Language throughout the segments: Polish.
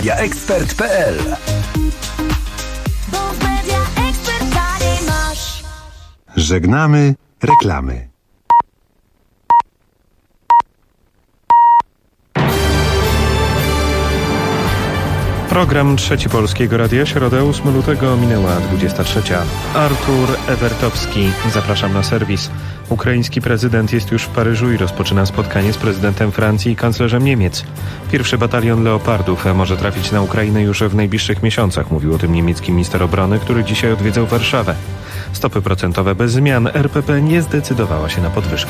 mediaexpert.pl. Żegnamy reklamy. Program Trzeci Polskiego Radia, środę 8 lutego, minęła 23. Artur Ewertowski, zapraszam na serwis. Ukraiński prezydent jest już w Paryżu i rozpoczyna spotkanie z prezydentem Francji i kanclerzem Niemiec. Pierwszy batalion Leopardów może trafić na Ukrainę już w najbliższych miesiącach, mówił o tym niemiecki minister obrony, który dzisiaj odwiedzał Warszawę. Stopy procentowe bez zmian, RPP nie zdecydowała się na podwyżkę.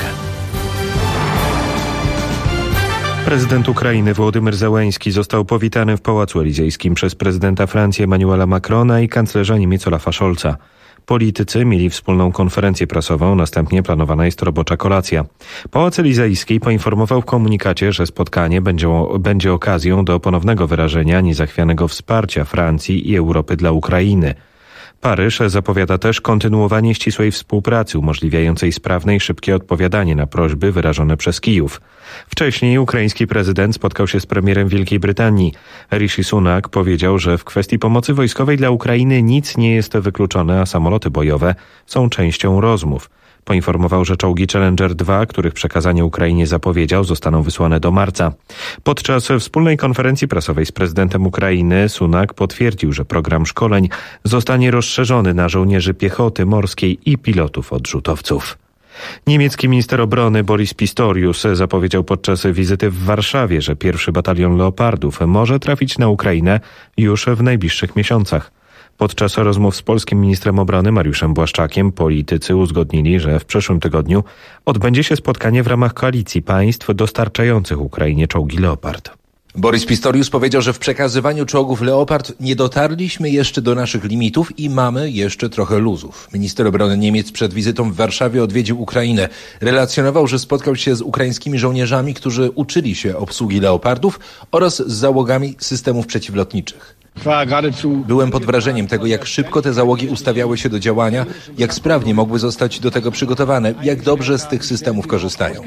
Prezydent Ukrainy Wołodymyr Zełenski został powitany w Pałacu Elizejskim przez prezydenta Francji Emmanuela Macrona i kanclerza Niemiec Olafa Scholza. Politycy mieli wspólną konferencję prasową, następnie planowana jest robocza kolacja. Pałac Elizejski poinformował w komunikacie, że spotkanie będzie okazją do ponownego wyrażenia niezachwianego wsparcia Francji i Europy dla Ukrainy. Paryż zapowiada też kontynuowanie ścisłej współpracy umożliwiającej sprawne i szybkie odpowiadanie na prośby wyrażone przez Kijów. Wcześniej ukraiński prezydent spotkał się z premierem Wielkiej Brytanii. Rishi Sunak powiedział, że w kwestii pomocy wojskowej dla Ukrainy nic nie jest wykluczone, a samoloty bojowe są częścią rozmów. Poinformował, że czołgi Challenger 2, których przekazanie Ukrainie zapowiedział, zostaną wysłane do marca. Podczas wspólnej konferencji prasowej z prezydentem Ukrainy Sunak potwierdził, że program szkoleń zostanie rozszerzony na żołnierzy piechoty morskiej i pilotów odrzutowców. Niemiecki minister obrony Boris Pistorius zapowiedział podczas wizyty w Warszawie, że pierwszy batalion Leopardów może trafić na Ukrainę już w najbliższych miesiącach. Podczas rozmów z polskim ministrem obrony Mariuszem Błaszczakiem politycy uzgodnili, że w przyszłym tygodniu odbędzie się spotkanie w ramach koalicji państw dostarczających Ukrainie czołgi Leopard. Boris Pistorius powiedział, że w przekazywaniu czołgów Leopard nie dotarliśmy jeszcze do naszych limitów i mamy jeszcze trochę luzów. Minister obrony Niemiec przed wizytą w Warszawie odwiedził Ukrainę. Relacjonował, że spotkał się z ukraińskimi żołnierzami, którzy uczyli się obsługi Leopardów oraz z załogami systemów przeciwlotniczych. Byłem pod wrażeniem tego, jak szybko te załogi ustawiały się do działania, jak sprawnie mogły zostać do tego przygotowane, jak dobrze z tych systemów korzystają.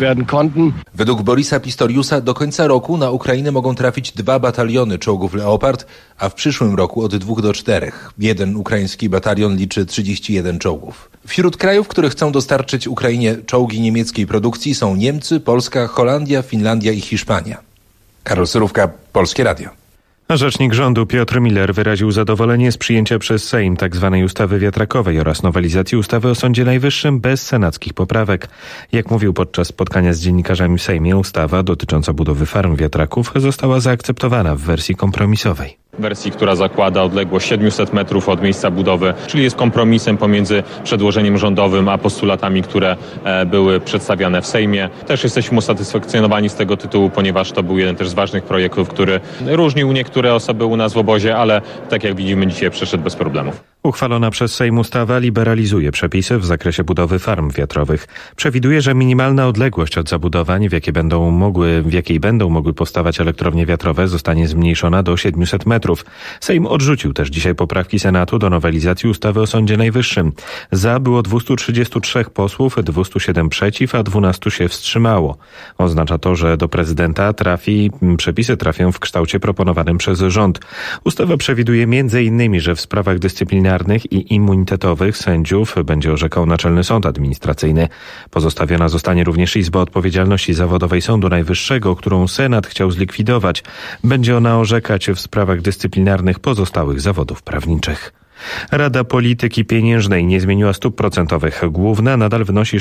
Według Borisa Pistoriusa do końca roku na Ukrainę mogą trafić 2 bataliony czołgów Leopard, a w przyszłym roku od 2 do 4. Jeden ukraiński batalion liczy 31 czołgów. Wśród krajów, które chcą dostarczyć Ukrainie czołgi niemieckiej produkcji są Niemcy, Polska, Holandia, Finlandia i Hiszpania. Karol Surówka, Polskie Radio. Rzecznik rządu Piotr Miller wyraził zadowolenie z przyjęcia przez Sejm tzw. ustawy wiatrakowej oraz nowelizacji ustawy o Sądzie Najwyższym bez senackich poprawek. Jak mówił podczas spotkania z dziennikarzami w Sejmie, ustawa dotycząca budowy farm wiatraków została zaakceptowana w wersji kompromisowej. Wersji, która zakłada odległość 700 metrów od miejsca budowy, czyli jest kompromisem pomiędzy przedłożeniem rządowym a postulatami, które były przedstawiane w Sejmie. Też jesteśmy usatysfakcjonowani z tego tytułu, ponieważ to był jeden też z ważnych projektów, który różnił niektóre osoby u nas w obozie, ale tak jak widzimy dzisiaj przeszedł bez problemów. Uchwalona przez Sejm ustawa liberalizuje przepisy w zakresie budowy farm wiatrowych. Przewiduje, że minimalna odległość od zabudowań, w jakiej będą mogły powstawać elektrownie wiatrowe, zostanie zmniejszona do 700 metrów. Sejm odrzucił też dzisiaj poprawki Senatu do nowelizacji ustawy o Sądzie Najwyższym. Za było 233 posłów, 207 przeciw, a 12 się wstrzymało. Oznacza to, że do prezydenta przepisy trafią w kształcie proponowanym przez rząd. Ustawa przewiduje m.in., że w sprawach dyscyplinarnych i immunitetowych sędziów będzie orzekał Naczelny Sąd Administracyjny. Pozostawiona zostanie również Izba Odpowiedzialności Zawodowej Sądu Najwyższego, którą Senat chciał zlikwidować. Będzie ona orzekać w sprawach dyscyplinarnych pozostałych zawodów prawniczych. Rada Polityki Pieniężnej nie zmieniła stóp procentowych. Główna nadal wynosi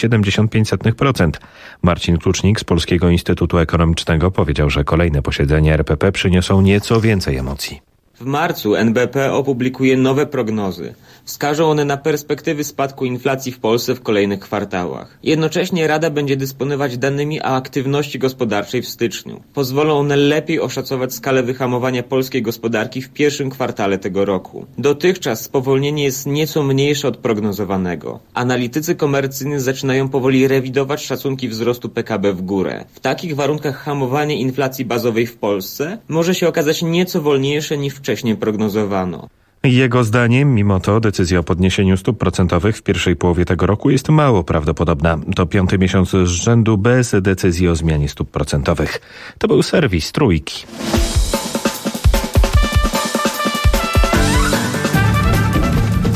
6,75%. Marcin Klucznik z Polskiego Instytutu Ekonomicznego powiedział, że kolejne posiedzenia RPP przyniosą nieco więcej emocji. W marcu NBP opublikuje nowe prognozy. Wskażą one na perspektywy spadku inflacji w Polsce w kolejnych kwartałach. Jednocześnie Rada będzie dysponować danymi o aktywności gospodarczej w styczniu. Pozwolą one lepiej oszacować skalę wyhamowania polskiej gospodarki w pierwszym kwartale tego roku. Dotychczas spowolnienie jest nieco mniejsze od prognozowanego. Analitycy komercyjni zaczynają powoli rewidować szacunki wzrostu PKB w górę. W takich warunkach hamowanie inflacji bazowej w Polsce może się okazać nieco wolniejsze niż wcześniej prognozowano. Jego zdaniem, mimo to, decyzja o podniesieniu stóp procentowych w pierwszej połowie tego roku jest mało prawdopodobna. To 5. miesiąc z rzędu bez decyzji o zmianie stóp procentowych. To był serwis Trójki.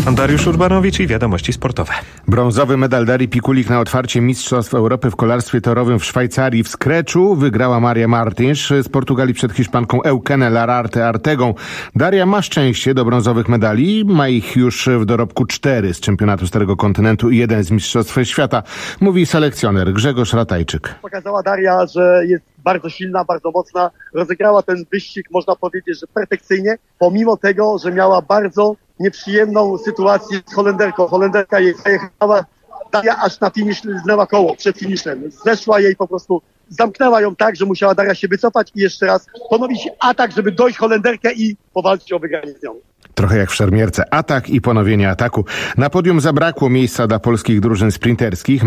Dariusz Urbanowicz i wiadomości sportowe. Brązowy medal Darii Pikulik na otwarcie Mistrzostw Europy w kolarstwie torowym w Szwajcarii w skreczu wygrała Maria Martins z Portugalii przed Hiszpanką Eukene Lararte Artegą. Daria ma szczęście do brązowych medali, ma ich już w dorobku 4 z czempionatu Starego Kontynentu i 1 z Mistrzostw Świata, mówi selekcjoner Grzegorz Ratajczyk. Pokazała Daria, że jest bardzo silna, bardzo mocna. Rozegrała ten wyścig, można powiedzieć, że perfekcyjnie, pomimo tego, że miała bardzo nieprzyjemną sytuację z Holenderką. Holenderka jej zajechała, Daria aż na finisz zlewa koło przed finiszem. Zeszła jej po prostu, zamknęła ją tak, że musiała Daria się wycofać i jeszcze raz ponowić atak, żeby dojść Holenderkę i powalczyć o wygranie z nią. Trochę jak w szermierce. Atak i ponowienie ataku. Na podium zabrakło miejsca dla polskich drużyn sprinterskich.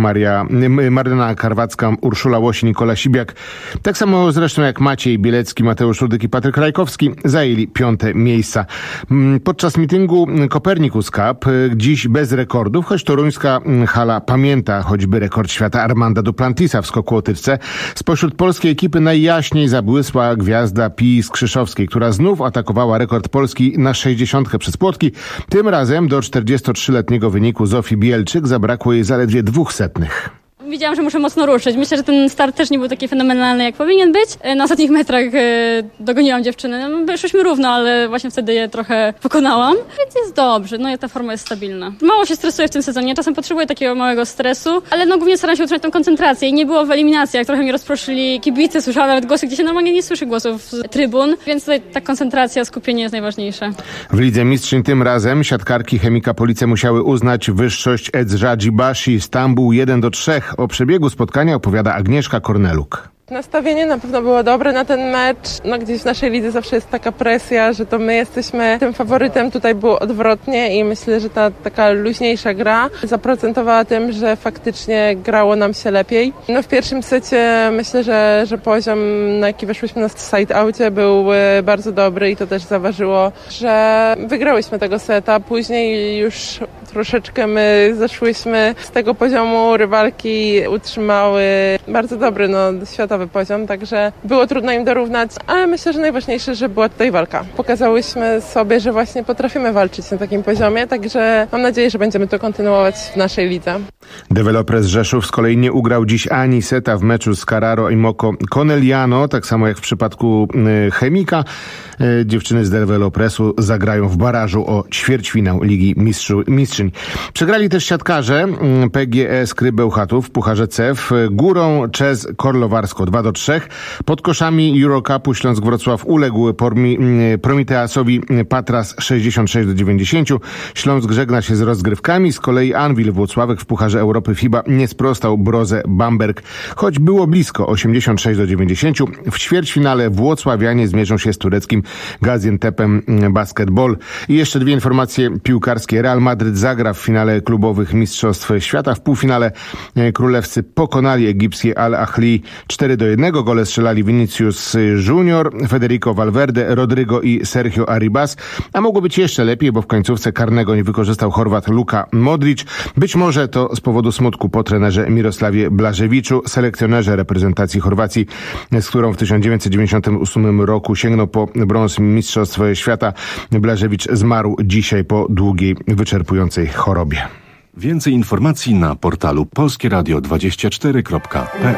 Marlena Karwacka, Urszula Łoś, Nikola Sibiak. Tak samo zresztą jak Maciej Bielecki, Mateusz Rudyk i Patryk Rajkowski zajęli 5. miejsca. Podczas mityngu Copernicus Cup dziś bez rekordów, choć toruńska hala pamięta choćby rekord świata Armanda Duplantisa w skoku o tyczce. Spośród polskiej ekipy najjaśniej zabłysła gwiazda Pii Skrzyszowskiej, która znów atakowała rekord Polski na 60 przez płotki. Tym razem do 43-letniego wyniku Zofii Bielczyk zabrakło jej zaledwie 200. Widziałam, że muszę mocno ruszyć. Myślę, że ten start też nie był taki fenomenalny, jak powinien być. Na ostatnich metrach dogoniłam dziewczyny. Szłyśmy równo, ale właśnie wtedy je trochę pokonałam. Więc jest dobrze. Ta forma jest stabilna. Mało się stresuję w tym sezonie. Czasem potrzebuję takiego małego stresu, ale głównie staram się utrzymać tą koncentrację. I nie było w eliminacjach. Trochę mnie rozproszyli kibice. Słyszałam nawet głosy, gdzie się normalnie nie słyszy głosów z trybun. Więc tutaj ta koncentracja, skupienie jest najważniejsze. W Lidze Mistrzyń tym razem siatkarki Chemika Police musiały uznać wyższość Edzra Djibashi Stambuł 1-3. O przebiegu spotkania opowiada Agnieszka Korneluk. Nastawienie na pewno było dobre na ten mecz. Gdzieś w naszej lidze zawsze jest taka presja, że to my jesteśmy tym faworytem. Tutaj było odwrotnie i myślę, że ta taka luźniejsza gra zaprocentowała tym, że faktycznie grało nam się lepiej. W pierwszym secie myślę, że poziom, na jaki weszłyśmy na side-outie, był bardzo dobry i to też zaważyło, że wygrałyśmy tego seta. Później już troszeczkę my zeszłyśmy z tego poziomu, rywalki utrzymały bardzo dobry, światowy poziom, także było trudno im dorównać, ale myślę, że najważniejsze, że była tutaj walka. Pokazałyśmy sobie, że właśnie potrafimy walczyć na takim poziomie, także mam nadzieję, że będziemy to kontynuować w naszej lidze. Developers Rzeszów z kolei nie ugrał dziś ani seta w meczu z Carraro i Moko Conegliano, tak samo jak w przypadku Chemika. Dziewczyny z Developresu zagrają w barażu o ćwierćfinał Ligi Mistrzyń. Przegrali też siatkarze PGE Skry Bełchatów w Pucharze CEF Górą Czes Korlowarsko 2-3. Pod koszami Eurocupu Śląsk Wrocław uległ Prometeasowi Patras 66-90. Śląsk żegna się z rozgrywkami. Z kolei Anwil Włocławek w Pucharze Europy FIBA nie sprostał Brose Bamberg, choć było blisko 86-90. W ćwierćfinale włocławianie zmierzą się z tureckim Gaziantepem Basketball. I jeszcze 2 informacje piłkarskie. Real Madryt zagra w finale klubowych Mistrzostw Świata. W półfinale królewscy pokonali egipskie Al-Ahli 4-1. Gole strzelali Vinicius Junior, Federico Valverde, Rodrigo i Sergio Arribas. A mogło być jeszcze lepiej, bo w końcówce karnego nie wykorzystał Chorwat Luka Modric. Być może to z powodu smutku po trenerze Mirosławie Blażewiczu, selekcjonerze reprezentacji Chorwacji, z którą w 1998 roku sięgnął po brąz Mistrzostw Świata. Blażewicz zmarł dzisiaj po długiej, wyczerpującej chorobie. Więcej informacji na portalu polskieradio24.pl.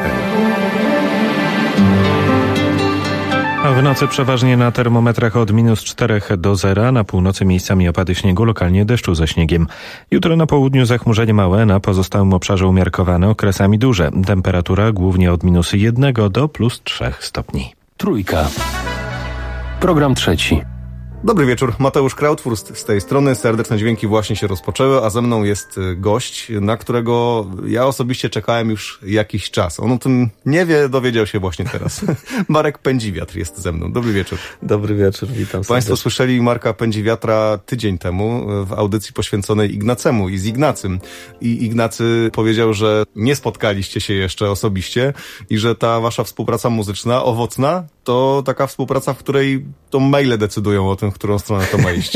W nocy przeważnie na termometrach od -4 do 0, na północy miejscami opady śniegu, lokalnie deszczu ze śniegiem. Jutro na południu zachmurzenie małe, na pozostałym obszarze umiarkowane, okresami duże. Temperatura głównie od -1 do +3 stopni. Trójka. Program trzeci. Dobry wieczór, Mateusz Krautwurst z tej strony. Serdeczne dźwięki właśnie się rozpoczęły, a ze mną jest gość, na którego ja osobiście czekałem już jakiś czas. On o tym nie wie, dowiedział się właśnie teraz. Marek Pędziwiatr jest ze mną. Dobry wieczór. Dobry wieczór, witam. Państwo słyszeli Marka Pędziwiatra tydzień temu w audycji poświęconej Ignacemu i z Ignacym. I Ignacy powiedział, że nie spotkaliście się jeszcze osobiście i że ta wasza współpraca muzyczna, owocna, to taka współpraca, w której to maile decydują o tym, w którą stronę to ma iść.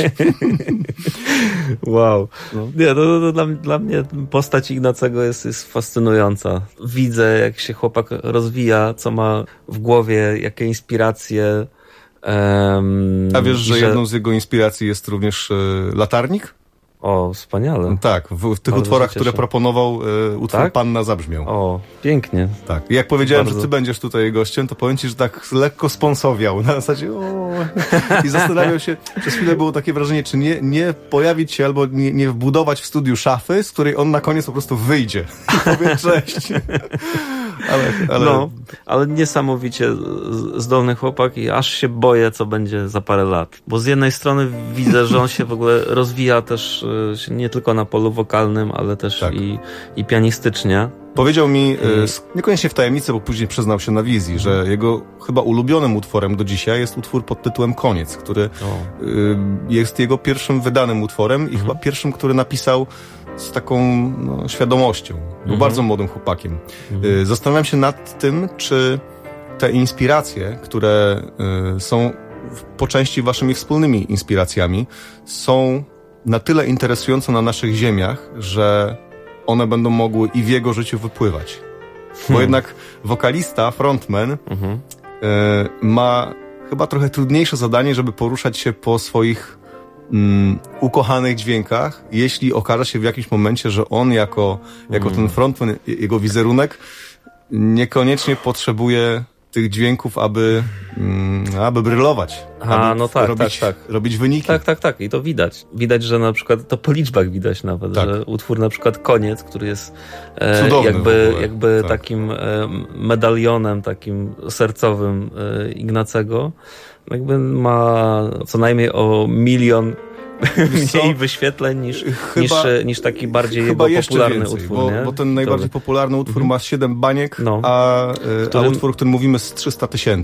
Wow. Nie, dla mnie postać Ignacego jest fascynująca. Widzę, jak się chłopak rozwija, co ma w głowie, jakie inspiracje. A wiesz, że jedną z jego inspiracji jest również latarnik? O, wspaniale. Tak, w tych utworach, które proponował, utwór tak? Panna zabrzmiał. O, pięknie. Tak. I jak powiedziałem, że ty będziesz tutaj gościem, to powiem ci, że tak lekko sponsowiał. Na zasadzie i zastanawiał się, przez chwilę było takie wrażenie, czy nie pojawić się albo nie wbudować w studiu szafy, z której on na koniec po prostu wyjdzie i powie cześć. Ale niesamowicie zdolny chłopak i aż się boję, co będzie za parę lat. Bo z jednej strony widzę, że on się w ogóle rozwija też nie tylko na polu wokalnym, ale też tak. i pianistycznie. Powiedział mi, niekoniecznie w tajemnicy, bo później przyznał się na wizji, że jego chyba ulubionym utworem do dzisiaj jest utwór pod tytułem Koniec, który jest jego pierwszym wydanym utworem i chyba pierwszym, który napisał z taką świadomością. Był bardzo młodym chłopakiem. Zastanawiam się nad tym, czy te inspiracje, które są po części waszymi wspólnymi inspiracjami, są na tyle interesujące na naszych ziemiach, że one będą mogły i w jego życiu wypływać. Bo jednak wokalista, frontman ma chyba trochę trudniejsze zadanie, żeby poruszać się po swoich ukochanych dźwiękach, jeśli okaże się w jakimś momencie, że on jako ten frontman, jego wizerunek niekoniecznie potrzebuje tych dźwięków, aby brylować. Robić wyniki. Tak. I to widać. Widać, że na przykład to po liczbach widać nawet, że utwór na przykład Koniec, który jest jakby takim medalionem takim sercowym Ignacego, jakby ma co najmniej o 1 milion mniej wyświetleń niż taki bardziej jego popularny utwór. Bo ten najbardziej popularny utwór ma 7 baniek, a utwór, o którym mówimy, z 300 000.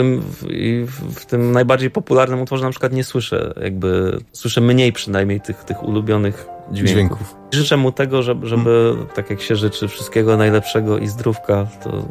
W tym najbardziej popularnym utworze na przykład nie słyszę, słyszę mniej przynajmniej tych ulubionych dźwięków. Życzę mu tego, żeby tak jak się życzy, wszystkiego najlepszego i zdrówka, to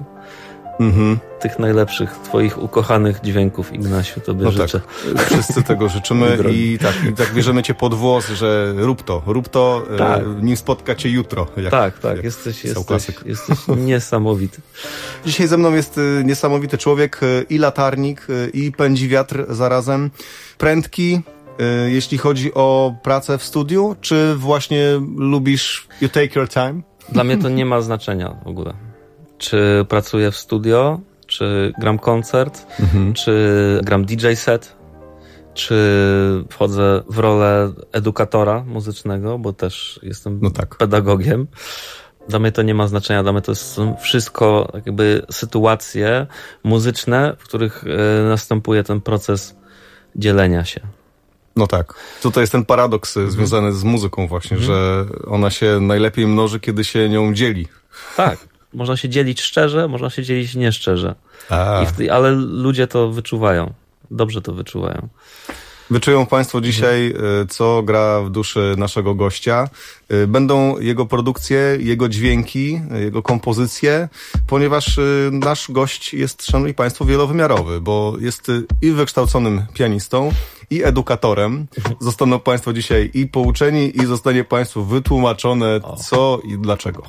tych najlepszych, twoich ukochanych dźwięków, Ignaciu, tobie życzę. Tak. Wszyscy tego życzymy i tak bierzemy cię pod włos, że rób to, nim spotka cię jutro. Jesteś niesamowity. Dzisiaj ze mną jest niesamowity człowiek, i latarnik, i pędzi wiatr zarazem. Prędki, jeśli chodzi o pracę w studiu, czy właśnie lubisz you take your time? Dla mnie to nie ma znaczenia w ogóle. Czy pracuję w studio, czy gram koncert, czy gram DJ set, czy wchodzę w rolę edukatora muzycznego, bo też jestem pedagogiem. Dla mnie to nie ma znaczenia, dla mnie to są wszystko jakby sytuacje muzyczne, w których następuje ten proces dzielenia się. No tak. Tutaj jest ten paradoks związany z muzyką właśnie, że ona się najlepiej mnoży, kiedy się nią dzieli. Tak. Można się dzielić szczerze, można się dzielić nieszczerze. Ale ludzie to wyczuwają. Dobrze to wyczuwają. Wyczują państwo dzisiaj, co gra w duszy naszego gościa. Będą jego produkcje, jego dźwięki, jego kompozycje, ponieważ nasz gość jest, szanowni państwo, wielowymiarowy, bo jest i wykształconym pianistą, i edukatorem. Zostaną państwo dzisiaj i pouczeni, i zostanie państwu wytłumaczone, co i dlaczego.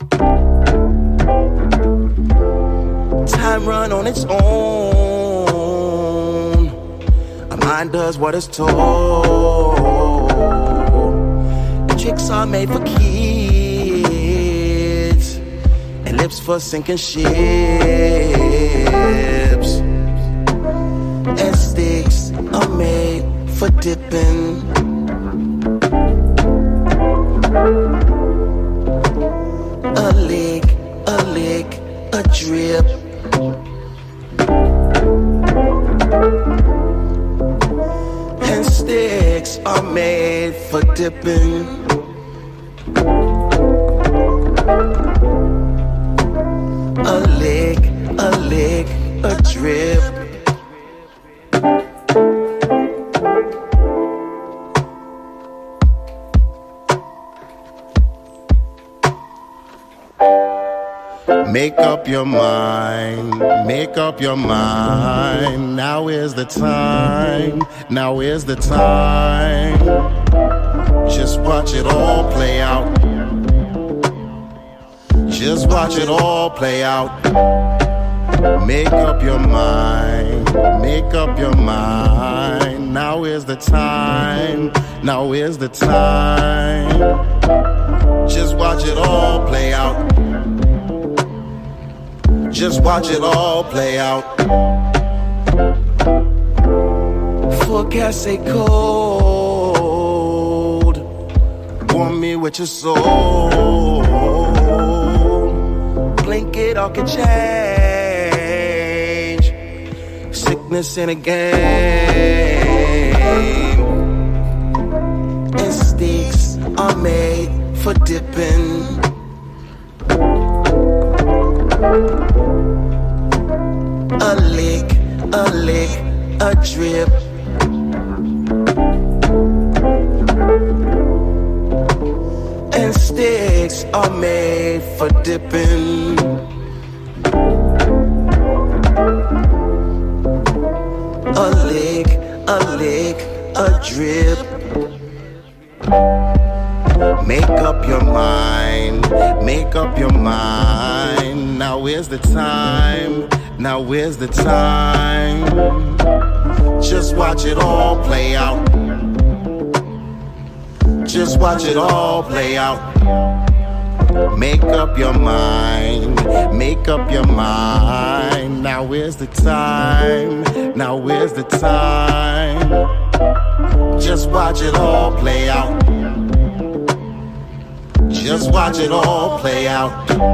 Time run on its own. A mind does what it's told. Tricks are made for kids and lips for sinking ships. And sticks are made for dipping. A lick, a drip. And sticks are made for dipping. A lick, a drip. Make up your mind, make up your mind. Now is the time, now is the time. Just watch it all play out. Just watch it all play out. Make up your mind, make up your mind. Now now is the time, now is the time. Just watch it all play out. Just watch it all play out. Forecast say cold. Warm me with your soul. Blink it all can change. Sickness in a game. Instincts are made for dipping. A lick, a drip. And sticks are made for dipping. A lick, a drip. Make up your mind, make up your mind. Now is the time, now is the time. Just watch it all play out. Just watch it all play out. Make up your mind, make up your mind. Now is the time, now is the time. Just watch it all play out. Just watch it all play out.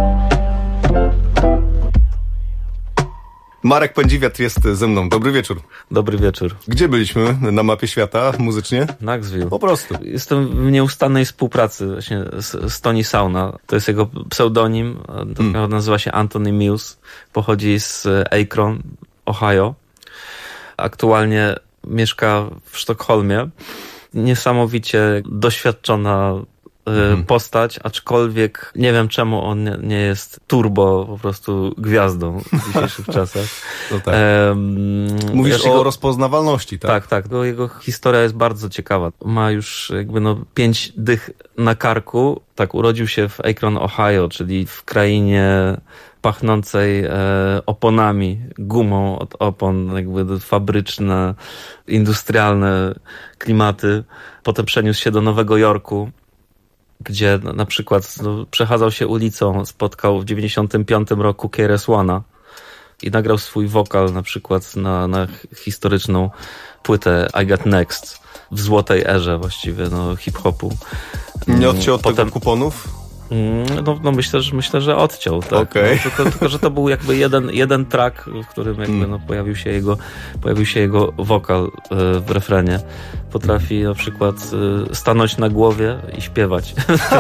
Marek Pędziwiatr jest ze mną. Dobry wieczór. Dobry wieczór. Gdzie byliśmy na mapie świata muzycznie? Knoxville. Po prostu. Jestem w nieustannej współpracy właśnie z Tony Sauna. To jest jego pseudonim. Nazywa się Anthony Mills. Pochodzi z Akron, Ohio. Aktualnie mieszka w Sztokholmie. Niesamowicie doświadczona postać, aczkolwiek nie wiem czemu on nie jest turbo po prostu gwiazdą w dzisiejszych czasach. No tak. Mówisz o rozpoznawalności, tak? Tak. Jego historia jest bardzo ciekawa. Ma już 5 dych na karku. Tak, urodził się w Akron, Ohio, czyli w krainie pachnącej oponami, gumą od opon, fabryczne, industrialne klimaty. Potem przeniósł się do Nowego Jorku, gdzie na przykład przechadzał się ulicą, spotkał w 95 roku KRS-One'a i nagrał swój wokal na przykład na historyczną płytę I Got Next w złotej erze właściwie hip-hopu. Nie odciął od tego kuponów? No myślę, że odciął, tak? Okay. Tylko, że to był jeden track, w którym pojawił się jego wokal w refrenie. Potrafi na przykład stanąć na głowie i śpiewać.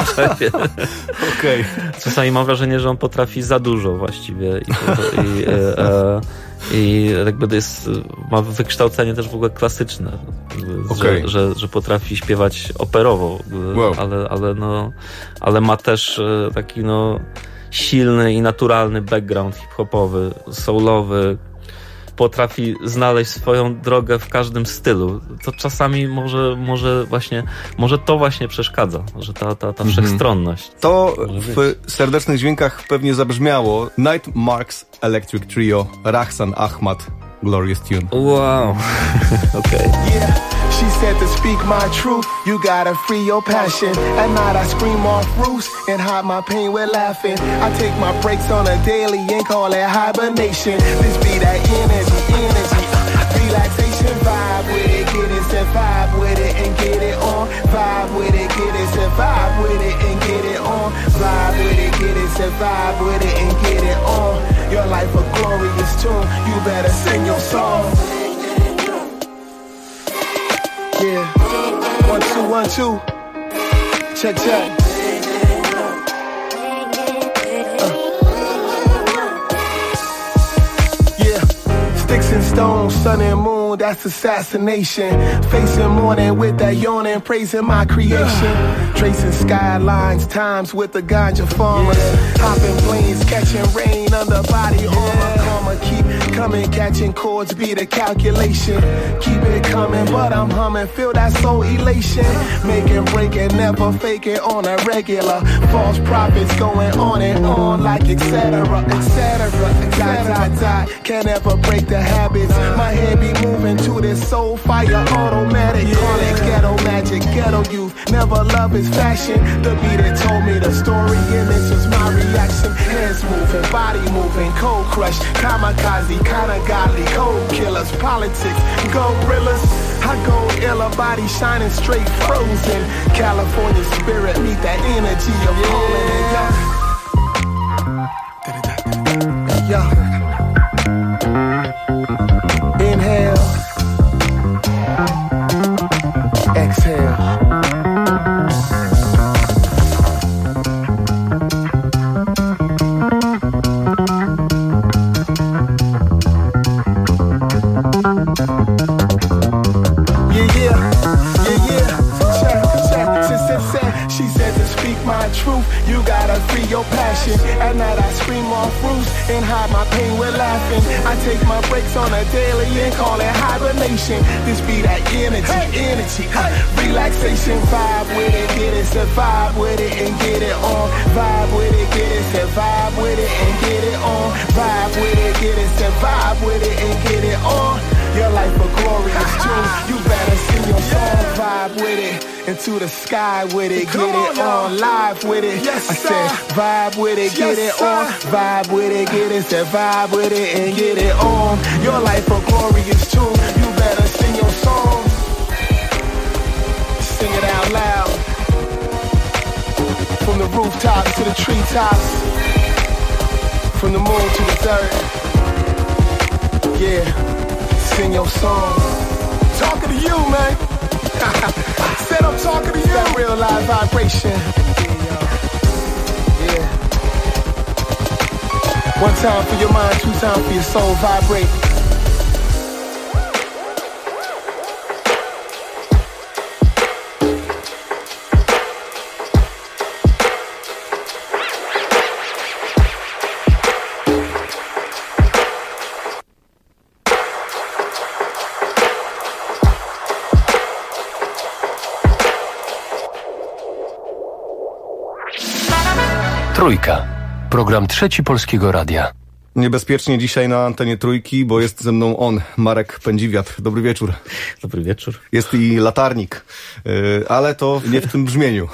Okay. Czasami mam wrażenie, że on potrafi za dużo właściwie i ma wykształcenie też w ogóle klasyczne, że potrafi śpiewać operowo, wow. ale ma też taki silny i naturalny background hip-hopowy, soulowy. Potrafi znaleźć swoją drogę w każdym stylu. To czasami może to właśnie przeszkadza, że ta wszechstronność. To w Serdecznych Dźwiękach pewnie zabrzmiało Night Marks Electric Trio, Rahsan Ahmad, Glorious Tune. Wow. Okay. Yeah. She said to speak my truth, you gotta free your passion. At night I scream off roofs and hide my pain with laughing. I take my breaks on a daily and call it hibernation. This be that energy, relaxation, vibe with it, get it, set vibe with it and get it on. Vibe with it, get it, set vibe with it and get it on. Vibe with it, get it, set vibe with it and get it on. Your life a glorious tune, you better sing your song. Yeah, 1, 2, 1, 2. Check. Yeah, sticks and stones, sun and moon, that's assassination. Facing morning with that yawning, praising my creation. Tracing skylines, times with the ganja farmers. Hopping planes, catching rain under body armor. Karma keep coming, catching chords, be the calculation. Keep it coming, but I'm humming, feel that soul elation. Making, breaking, never faking on a regular. False prophets going on and on like etc. Dot, can't ever break the habits. My head be moving into this soul fire automatic. Call it ghetto magic, ghetto youth. Never love is fashion. The beat that told me the story, and it's just my reaction. Hands moving, body moving, cold crush, kamikaze, kinda godly, cold killers, politics, gorillas. I go illa, body shining straight frozen. California spirit, meet that energy of rolling and yeah. Inhale, exhale. You gotta free your passion. At night I scream off roofs and hide my pain with laughing. I take my breaks on a daily and call it hibernation. This be that energy, relaxation. Vibe with it, get it, survive with it and get it on. Vibe with it, get it, survive with it and get it on. Vibe with it, get it, survive with it and get it on. Your life a glorious tune. You better sing your song. Vibe with it, into the sky with it. Get it on, live with it. Yes, I said vibe with it, get it on. Vibe with it, get it, say vibe with it and get it on. Your life a glorious tune. You better sing your song. Sing it out loud. From the rooftops to the treetops. From the moon to the dirt. Yeah. Sing your song. Talking to you, man. Said I'm talking to you. That real live vibration. Yeah. One time for your mind, two times for your soul. Vibrate. Trójka. Program Trzeci Polskiego Radia. Niebezpiecznie dzisiaj na antenie Trójki, bo jest ze mną on, Marek Pędziwiatr. Dobry wieczór. Dobry wieczór. Jest i latarnik, ale to nie w tym brzmieniu.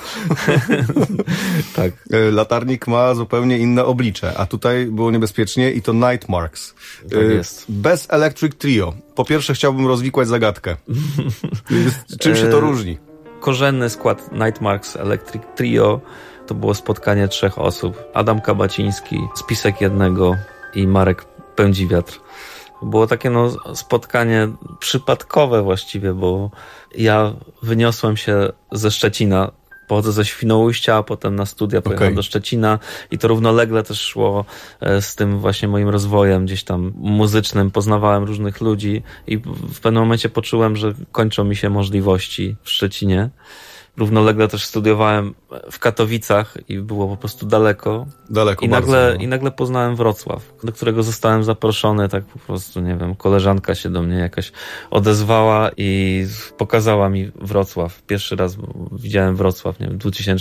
Tak. Latarnik ma zupełnie inne oblicze, a tutaj było niebezpiecznie i to Nightmarks. Tak jest. Bez Electric Trio. Po pierwsze chciałbym rozwikłać zagadkę. Czym się to różni? Korzenny skład Nightmarks Electric Trio to było spotkanie 3 osób. Adam Kabaciński, Spisek jednego i Marek Pędziwiatr. Było takie spotkanie przypadkowe właściwie, bo ja wyniosłem się ze Szczecina. Pochodzę ze Świnoujścia, a potem na studia pojechałem do Szczecina i to równolegle też szło z tym właśnie moim rozwojem gdzieś tam muzycznym. Poznawałem różnych ludzi i w pewnym momencie poczułem, że kończą mi się możliwości w Szczecinie. Równolegle też studiowałem w Katowicach i było po prostu daleko. I nagle poznałem Wrocław, do którego zostałem zaproszony, tak po prostu, nie wiem, koleżanka się do mnie jakaś odezwała i pokazała mi Wrocław. Pierwszy raz widziałem Wrocław, nie wiem, w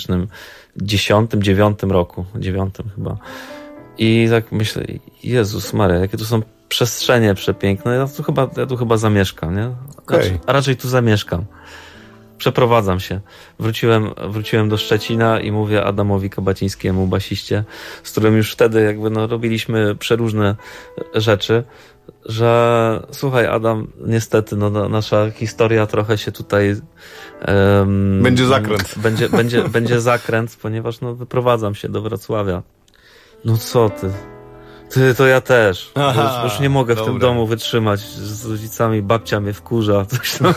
2010, 9 roku, 9 chyba. I tak myślę, Jezus Maria, jakie tu są przestrzenie przepiękne, ja tu chyba zamieszkam, nie? A raczej tu zamieszkam. Przeprowadzam się. Wróciłem do Szczecina i mówię Adamowi Kabacińskiemu, basiście, z którym już wtedy robiliśmy przeróżne rzeczy, że słuchaj Adam, niestety nasza historia trochę się tutaj będzie zakręt. Będzie zakręt, ponieważ wyprowadzam się do Wrocławia. No co ty? To ja też. Już nie mogę w tym domu wytrzymać z rodzicami, babcia mnie wkurza, coś tam.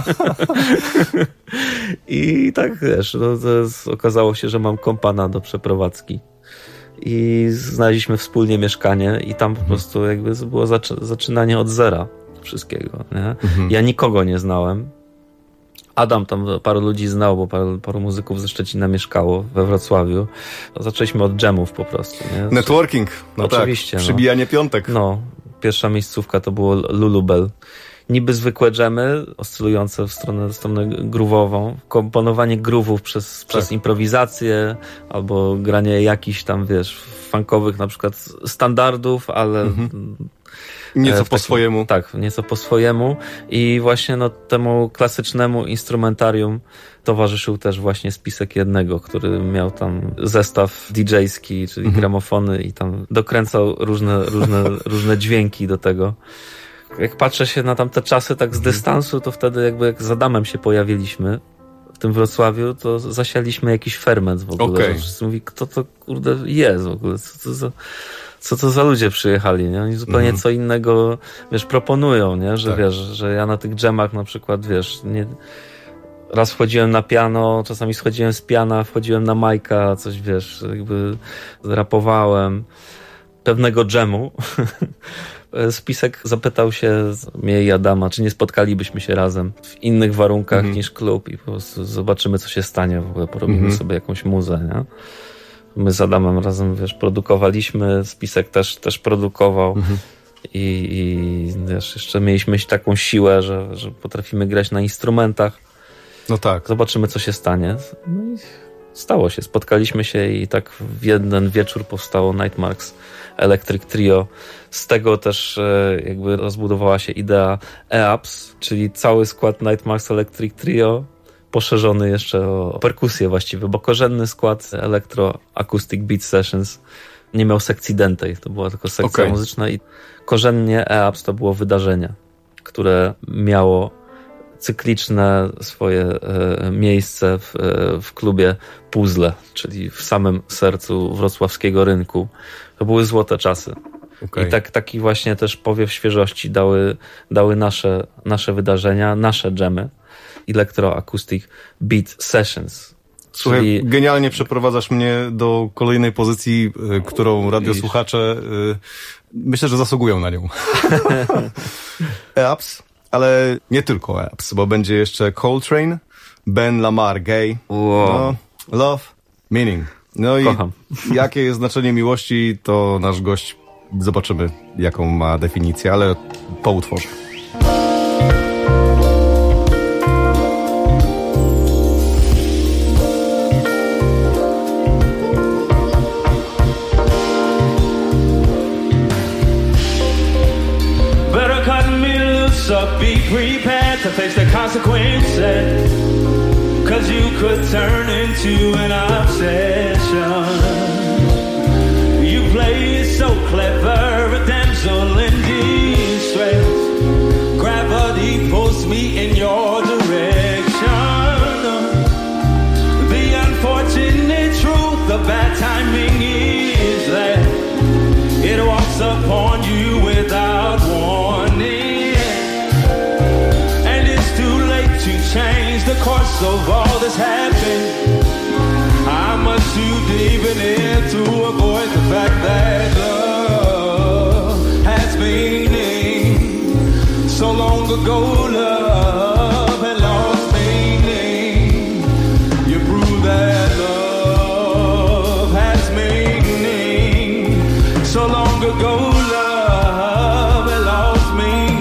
I tak wiesz, okazało się, że mam kompana do przeprowadzki. I znaleźliśmy wspólnie mieszkanie i tam po prostu było zaczynanie od zera wszystkiego. Nie? Ja nikogo nie znałem. Adam tam paru ludzi znał, bo paru muzyków ze Szczecina mieszkało we Wrocławiu. Zaczęliśmy od dżemów po prostu. Nie? Networking. Oczywiście. Tak. Przybijanie piątek. Pierwsza miejscówka to było Lulubel. Niby zwykłe dżemy, oscylujące w stronę groovową. Komponowanie groovów przez improwizację, albo granie jakichś tam, funkowych na przykład standardów, ale Nieco po swojemu. Tak, nieco po swojemu i właśnie temu klasycznemu instrumentarium towarzyszył też właśnie Spisek Jednego, który miał tam zestaw DJ-ski, czyli gramofony i tam dokręcał różne dźwięki do tego. Jak patrzę się na tamte czasy tak z dystansu, to wtedy jakby jak z Adamem się pojawiliśmy w tym Wrocławiu, to zasialiśmy jakiś ferment w ogóle. Okay. Wszyscy mówi, kto to kurde jest w ogóle, co to za ludzie przyjechali, nie? Oni zupełnie co innego, wiesz, proponują, nie? Że wiesz, że ja na tych dżemach na przykład, wiesz, raz wchodziłem na piano, czasami schodziłem z piana, wchodziłem na majka, coś, wiesz, jakby rapowałem. Pewnego dżemu Spisek zapytał się mnie i Adama, czy nie spotkalibyśmy się razem w innych warunkach niż klub i po prostu zobaczymy, co się stanie, w ogóle porobimy sobie jakąś muzę, nie? My z Adamem razem, wiesz, produkowaliśmy, Spisek też produkował i wiesz, jeszcze mieliśmy taką siłę, że potrafimy grać na instrumentach. No tak. Zobaczymy, co się stanie. No i stało się. Spotkaliśmy się i tak w jeden wieczór powstało Nightmarks Electric Trio. Z tego też jakby rozbudowała się idea EAPS, czyli cały skład Nightmarks Electric Trio, poszerzony jeszcze o perkusję właściwie, bo korzenny skład Electro Acoustic Beat Sessions nie miał sekcji dętej, to była tylko sekcja muzyczna i korzennie EAPS to było wydarzenie, które miało cykliczne swoje miejsce w klubie Puzzle, czyli w samym sercu wrocławskiego rynku. To były złote czasy. I taki właśnie też powiew świeżości dały nasze wydarzenia, nasze dżemy. Electro Acoustic Beat Sessions. Słuchaj, czyli genialnie przeprowadzasz mnie do kolejnej pozycji, którą radiosłuchacze myślę, że zasługują na nią. EAPS, ale nie tylko EAPS, bo będzie jeszcze Coltrane, Ben Lamar Gay, Love, Meaning. No kocham. I jakie jest znaczenie miłości, to nasz gość, zobaczymy jaką ma definicję, ale po utworze. Be prepared to face the consequences, 'cause you could turn into an obsession. You play so clever, a damsel in distress. Gravity pulls me in your direction. The unfortunate truth, the bad timing is that it walks upon you without warning. Change the course of all that's happened. I must too deep in it to avoid the fact that love has meaning. So long ago love had lost meaning. You prove that love has meaning. So long ago love had lost meaning.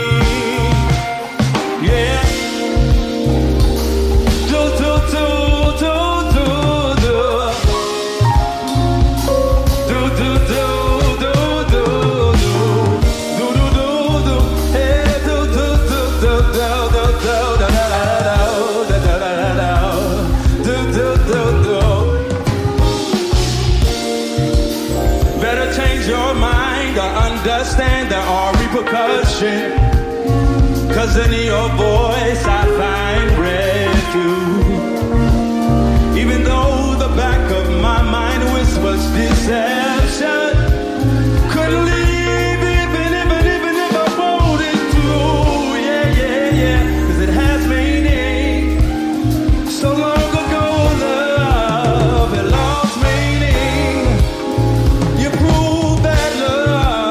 Understand there are repercussions, 'cause in your voice I find refuge. Even though the back of my mind whispers deception, couldn't leave even if I wanted to. Yeah, 'cause it has meaning. So long ago love, it lost meaning. You prove that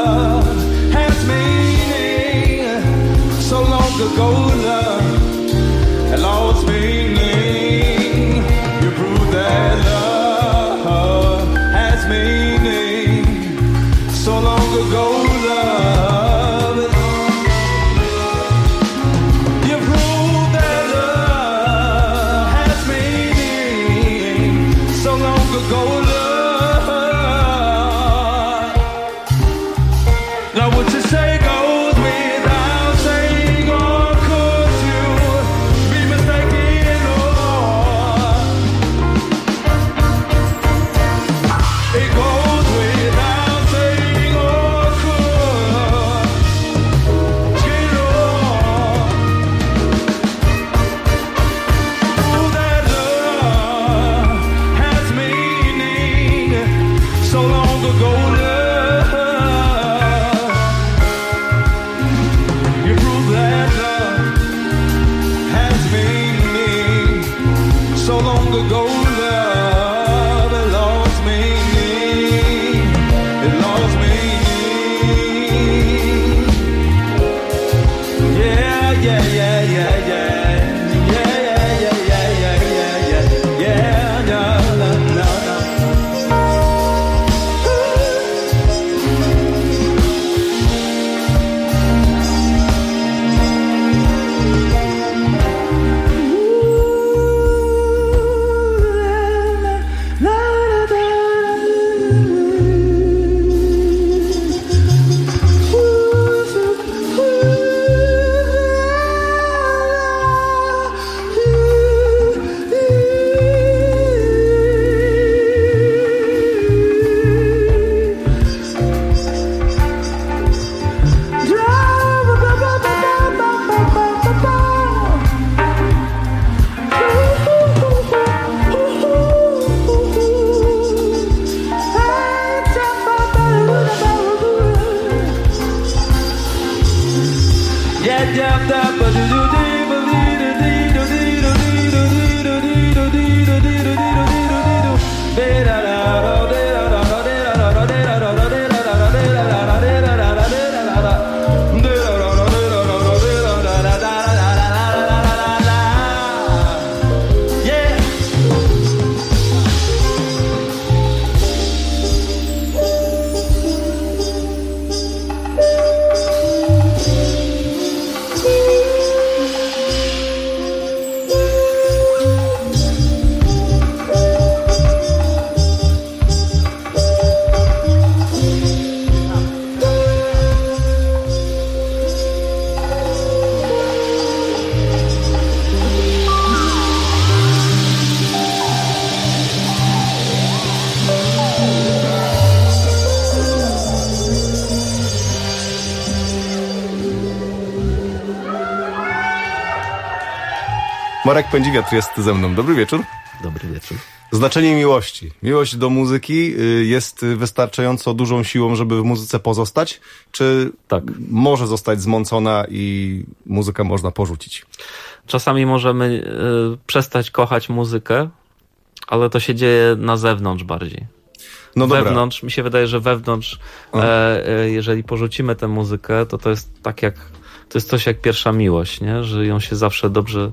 love has meaning. So long ago love longer goes up, it lost meaning, it lost meaning. Yeah, yeah, yeah, yeah, yeah. Marek Pędziwiatr jest ze mną. Dobry wieczór. Dobry wieczór. Znaczenie miłości. Miłość do muzyki jest wystarczająco dużą siłą, żeby w muzyce pozostać? Czy tak może zostać zmącona i muzykę można porzucić? Czasami możemy przestać kochać muzykę, ale to się dzieje na zewnątrz bardziej. No wewnątrz, mi się wydaje, że wewnątrz, jeżeli porzucimy tę muzykę, to jest tak jak to jest coś jak pierwsza miłość, nie? Że ją się zawsze dobrze,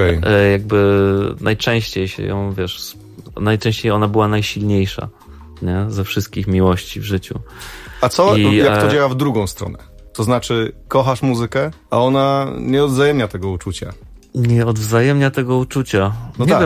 jakby najczęściej się ją, wiesz, najczęściej ona była najsilniejsza, nie? Ze wszystkich miłości w życiu. A co, jak to działa w drugą stronę? To znaczy, kochasz muzykę, a ona nie odwzajemnia tego uczucia. Nie odwzajemnia tego uczucia. No nie tak. wiem,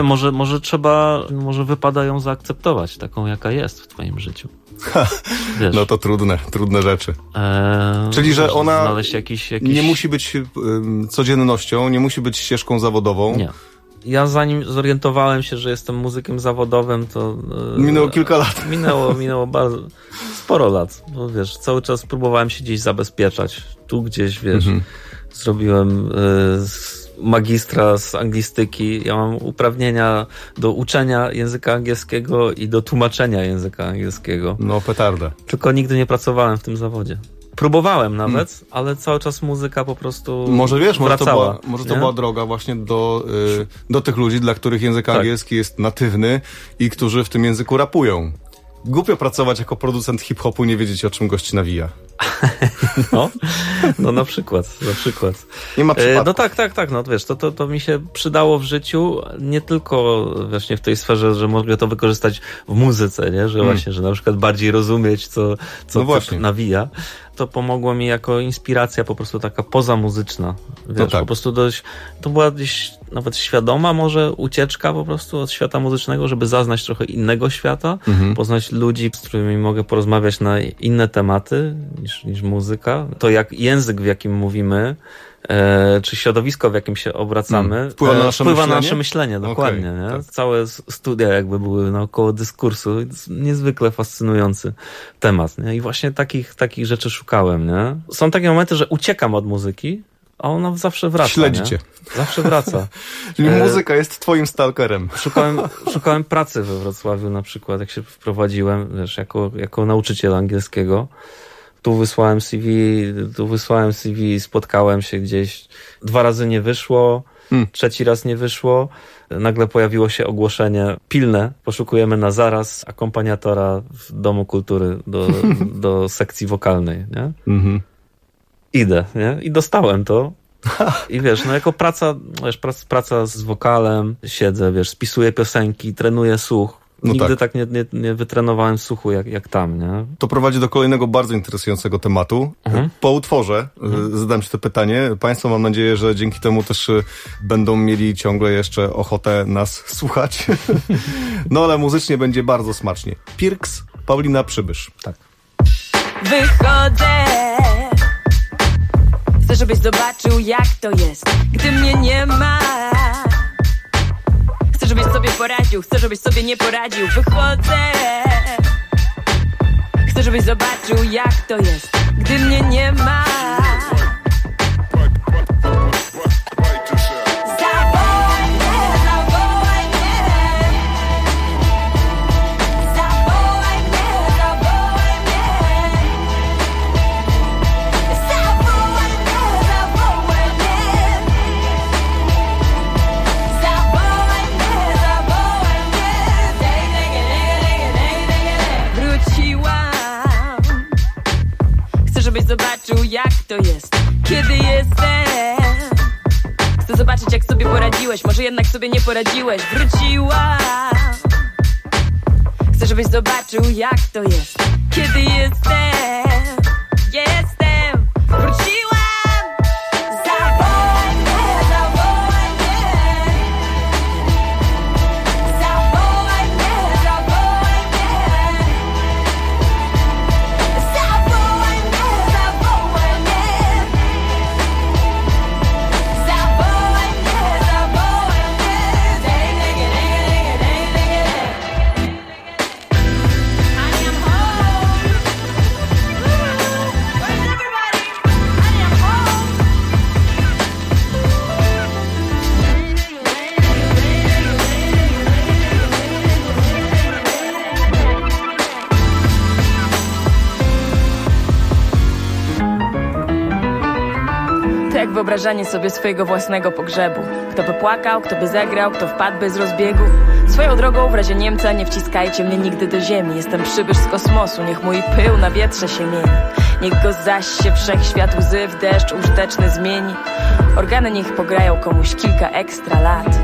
może wypada ją zaakceptować taką, jaka jest w twoim życiu. Wiesz, no to trudne rzeczy. Czyli, że ona znaleźć jakiś... nie musi być codziennością, nie musi być ścieżką zawodową. Nie. Ja zanim zorientowałem się, że jestem muzykiem zawodowym, to... minęło kilka lat. Minęło bardzo sporo lat. Bo wiesz, cały czas próbowałem się gdzieś zabezpieczać. Tu gdzieś, wiesz, zrobiłem magistra z anglistyki. Ja mam uprawnienia do uczenia języka angielskiego i do tłumaczenia języka angielskiego. No, petarda. Tylko nigdy nie pracowałem w tym zawodzie. Próbowałem nawet, ale cały czas muzyka po prostu wracała. Może to była droga właśnie do tych ludzi, dla których język angielski jest natywny i którzy w tym języku rapują. Głupio pracować jako producent hip-hopu, nie wiedzieć, o czym gość nawija. No na przykład. Nie ma przypadku. No tak, no wiesz, to mi się przydało w życiu, nie tylko właśnie w tej sferze, że mogę to wykorzystać w muzyce, nie? Że właśnie, że na przykład bardziej rozumieć, co nawija. To pomogło mi jako inspiracja po prostu taka pozamuzyczna. Wiesz, po prostu to była gdzieś nawet świadoma może ucieczka po prostu od świata muzycznego, żeby zaznać trochę innego świata, poznać ludzi, z którymi mogę porozmawiać na inne tematy niż muzyka. To jak język, w jakim mówimy, czy środowisko, w jakim się obracamy, wpływa na nasze myślenie, dokładnie. Nie? Tak. Całe studia jakby były naokoło dyskursu. Niezwykle fascynujący temat. Nie? I właśnie takich rzeczy szukałem. Nie? Są takie momenty, że uciekam od muzyki, a ona zawsze wraca. Śledzi cię. Zawsze wraca. Czyli muzyka jest twoim stalkerem. Szukałem pracy we Wrocławiu na przykład, jak się wprowadziłem, wiesz, jako nauczyciel angielskiego. Tu wysłałem CV, spotkałem się gdzieś. 2 razy nie wyszło. Trzeci raz nie wyszło. Nagle pojawiło się ogłoszenie pilne. Poszukujemy na zaraz akompaniatora w Domu Kultury do sekcji wokalnej, nie? Idę, nie? I dostałem to. I wiesz, no jako praca z wokalem, siedzę, wiesz, spisuję piosenki, trenuję słuch. Nigdy tak nie wytrenowałem słuchu jak tam, nie? To prowadzi do kolejnego bardzo interesującego tematu. Po utworze zadam ci to pytanie. Państwo, mam nadzieję, że dzięki temu też będą mieli ciągle jeszcze ochotę nas słuchać. No ale muzycznie będzie bardzo smacznie. Pirks, Paulina Przybysz. Tak. Wychodzę. Chcę, żebyś zobaczył, jak to jest, gdy mnie nie ma. Chcę, żebyś sobie poradził, chcę, żebyś sobie nie poradził. Wychodzę. Chcę, żebyś zobaczył, jak to jest, gdy mnie nie ma. Zobaczył, jak to jest, kiedy jestem. Chcę zobaczyć, jak sobie poradziłeś. Może jednak sobie nie poradziłeś. Wróciłam. Chcę, żebyś zobaczył, jak to jest, kiedy jestem. Jestem. Wróciłam. Wyobrażanie sobie swojego własnego pogrzebu. Kto by płakał, kto by zagrał, kto wpadłby z rozbiegu. Swoją drogą w razie Niemca nie wciskajcie mnie nigdy do ziemi. Jestem przybysz z kosmosu, niech mój pył na wietrze się mieni. Niech go zaś się wszechświat łzy w deszcz użyteczny zmieni. Organy niech pograją komuś kilka ekstra lat.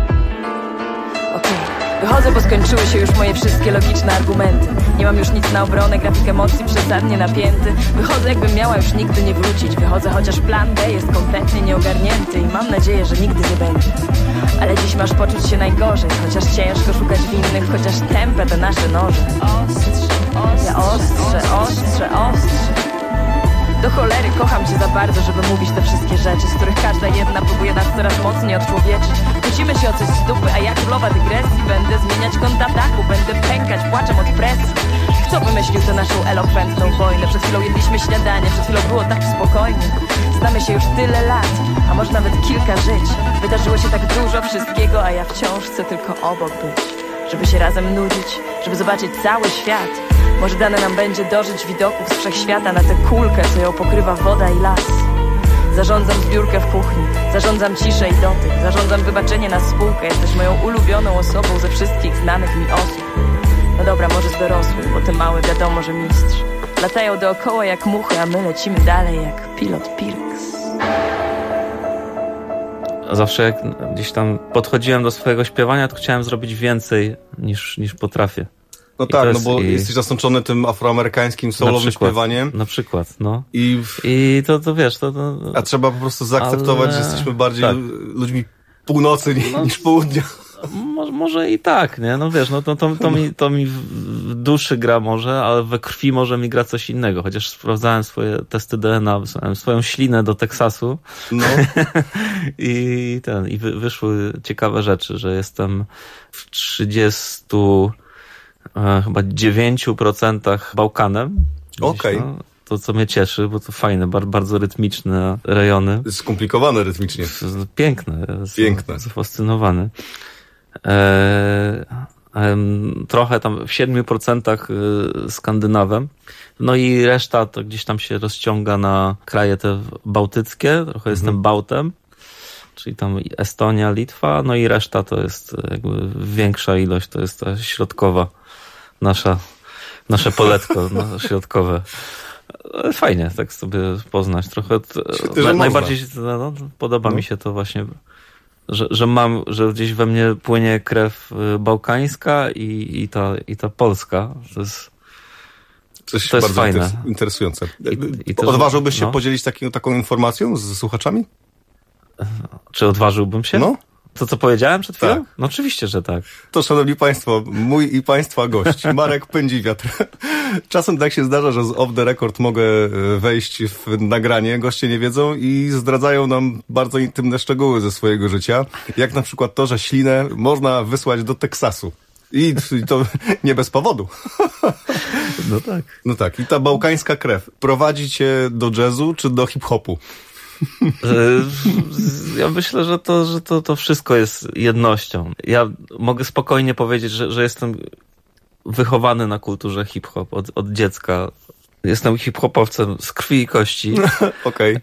Wychodzę, bo skończyły się już moje wszystkie logiczne argumenty. Nie mam już nic na obronę, grafik emocji przesadnie napięty. Wychodzę, jakbym miała już nigdy nie wrócić. Wychodzę, chociaż plan B jest kompletnie nieogarnięty. I mam nadzieję, że nigdy nie będzie. Ale dziś masz poczuć się najgorzej. Chociaż ciężko szukać winnych, chociaż tępe te nasze noże. Ja ostrze. Do cholery kocham cię za bardzo, żeby mówić te wszystkie rzeczy, z których każda jedna próbuje nas coraz mocniej odczłowieczyć. Kłócimy się o coś z dupy, a ja królowa dygresji będę zmieniać kąt ataku, będę pękać płaczem od presji. Kto wymyślił tę naszą elokwentną wojnę? Przed chwilą jedliśmy śniadanie, przed chwilą było tak spokojnie. Znamy się już tyle lat, a może nawet kilka żyć. Wydarzyło się tak dużo wszystkiego, a ja wciąż chcę tylko obok być. Żeby się razem nudzić, żeby zobaczyć cały świat. Może dane nam będzie dożyć widoków z wszechświata na tę kulkę, co ją pokrywa woda i las. Zarządzam zbiórkę w kuchni, zarządzam ciszę i dotyk, zarządzam wybaczenie na spółkę. Jesteś moją ulubioną osobą ze wszystkich znanych mi osób. No dobra, może z dorosłych, bo ty mały wiadomo, że mistrz. Latają dookoła jak muchy, a my lecimy dalej jak pilot Pirks. Zawsze jak gdzieś tam podchodziłem do swojego śpiewania, to chciałem zrobić więcej niż potrafię. No tak, no bo jesteś zasączony tym afroamerykańskim soulowym śpiewaniem. Na przykład, no. I to wiesz, to... A trzeba po prostu zaakceptować, że jesteśmy bardziej ludźmi północy niż południa. Może i tak, nie? No wiesz, no to mi w duszy gra może, ale we krwi może mi gra coś innego. Chociaż sprawdzałem swoje testy DNA, swoją ślinę do Teksasu. No. I wyszły ciekawe rzeczy, że jestem w 39% Bałkanem. Okej. No, to, co mnie cieszy, bo to fajne, bardzo rytmiczne rejony. Skomplikowane rytmicznie. Piękne. Jestem zafascynowany. Trochę tam w 7% Skandynawem. No i reszta to gdzieś tam się rozciąga na kraje te bałtyckie. Trochę jestem Bałtem. czyli tam Estonia, Litwa, no i reszta to jest jakby większa ilość, to jest ta środkowa, nasze poletko środkowe. Fajnie tak sobie poznać trochę. Najbardziej podoba mi się to właśnie, że gdzieś we mnie płynie krew bałkańska i ta polska. To jest bardzo fajne. Interesujące. Odważyłbyś się podzielić taką informacją z słuchaczami? Czy odważyłbym się? No. To, co powiedziałem przed chwilą? Tak. No oczywiście, że tak. To, szanowni państwo, mój i państwa gość, Marek Pędziwiatr. Czasem tak się zdarza, że z off the record mogę wejść w nagranie, goście nie wiedzą i zdradzają nam bardzo intymne szczegóły ze swojego życia, jak na przykład to, że ślinę można wysłać do Teksasu. I to nie bez powodu. No tak. No tak. I ta bałkańska krew prowadzi cię do jazzu czy do hip-hopu? Ja myślę, że to wszystko jest jednością. Ja mogę spokojnie powiedzieć, że jestem wychowany na kulturze hip-hop od dziecka. Jestem hip-hopowcem z krwi i kości. Okej.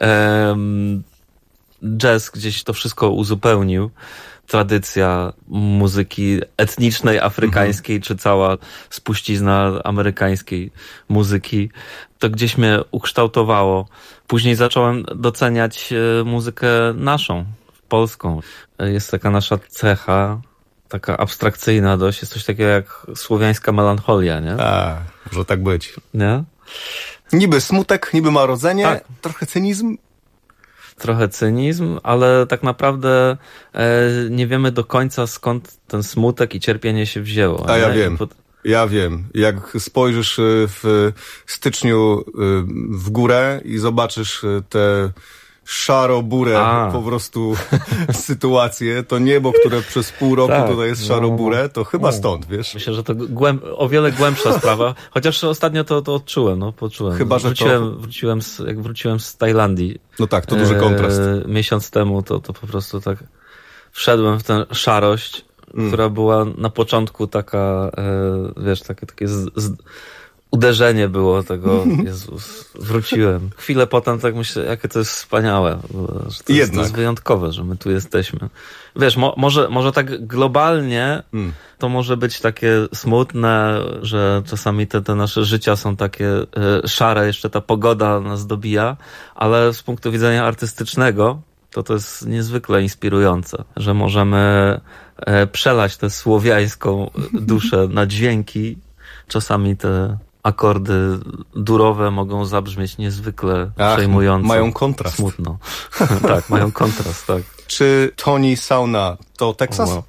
Jazz gdzieś to wszystko uzupełnił. Tradycja muzyki etnicznej, afrykańskiej, czy cała spuścizna amerykańskiej muzyki, to gdzieś mnie ukształtowało. Później zacząłem doceniać muzykę naszą, polską. Jest taka nasza cecha, taka abstrakcyjna dość, jest coś takiego jak słowiańska melancholia, nie? Może tak być. Nie? Niby smutek, niby marodzenie, tak. Trochę cynizm. Trochę cynizm, ale tak naprawdę nie wiemy do końca, skąd ten smutek i cierpienie się wzięło. A ja wiem. Ja wiem. Jak spojrzysz w styczniu w górę i zobaczysz te szaro-burę po prostu sytuację, to niebo, które przez pół roku tutaj jest szaro-burę, to chyba stąd, wiesz? Myślę, że to o wiele głębsza sprawa, chociaż ostatnio to odczułem, poczułem. Chyba, że wróciłem z Tajlandii. No tak, to duży kontrast. Miesiąc temu to po prostu tak wszedłem w tę szarość, która była na początku taka, wiesz, takie uderzenie było tego, Jezus, wróciłem. Chwilę potem tak myślę, jakie to jest wspaniałe, że to jest wyjątkowe, że my tu jesteśmy. Wiesz, może tak globalnie to może być takie smutne, że czasami te nasze życia są takie szare, jeszcze ta pogoda nas dobija, ale z punktu widzenia artystycznego to jest niezwykle inspirujące, że możemy przelać tę słowiańską duszę na dźwięki. Czasami te akordy durowe mogą zabrzmieć niezwykle przejmująco. Mają kontrast. Smutno. Tak, mają kontrast, tak. Czy Tony Sauna to Teksas? Wow.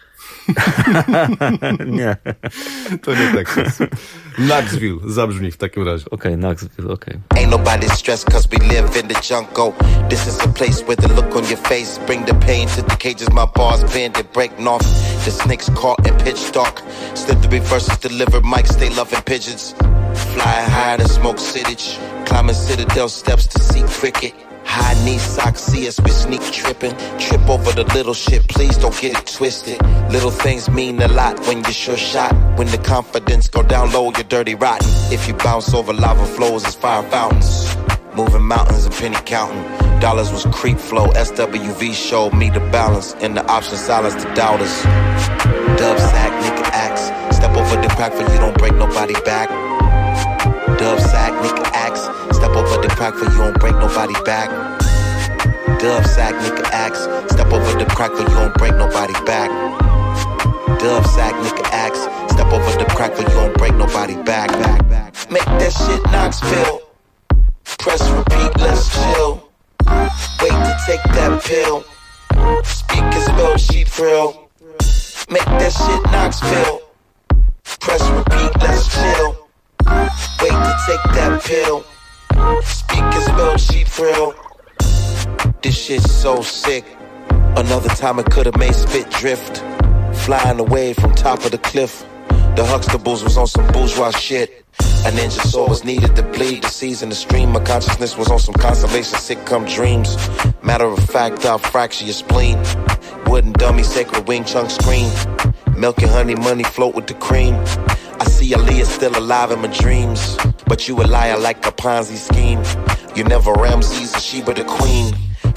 Nie. To nie Teksas. Knoxville zabrzmi w takim razie. Okej, Knoxville, okej. Ain't nobody stressed cause we live in the jungle. This is a place where the look on your face bring the pain to the cages my bars bend and breaking off. The snakes caught in pitch dark. Slithery verses deliver mics, they loving pigeons. Flying high in the smoke sittage. Climbing Citadel steps to see cricket. High knee socks, see us, we sneak tripping. Trip over the little shit, please don't get it twisted. Little things mean a lot when you're sure shot. When the confidence go down low, you're dirty rotten. If you bounce over lava flows, it's fire fountains. Moving mountains and penny counting. Dollars was creep flow, SWV showed me the balance. And the option silence the doubters. Dub sack, nigga axe. Step over the crack for you don't break nobody back. Dub sack, nigga axe. Step over the crack for you don't break nobody back. Dub sack, nigga axe. Step over the crack for you don't break nobody back. Dub sack, nigga axe. Step over the crack for you don't break nobody back. Make that shit Knoxville. Press repeat, let's chill. Wait to take that pill. Speakers will she thrill. Make that shit Knoxville. Press repeat, let's chill. Wait to take that pill. Speakers will she thrill. This shit's so sick. Another time it could've made spit drift. Flying away from top of the cliff. The Huxtables was on some bourgeois shit. A ninja saw was needed to bleed. The season, the stream of consciousness was on some consolation sitcom dreams. Matter of fact, I'll fracture your spleen. Wooden dummy, sacred wing chunk scream. Milk and honey, money float with the cream. I see Aaliyah still alive in my dreams. But you a liar like a Ponzi scheme. You never Ramses or Sheba the queen.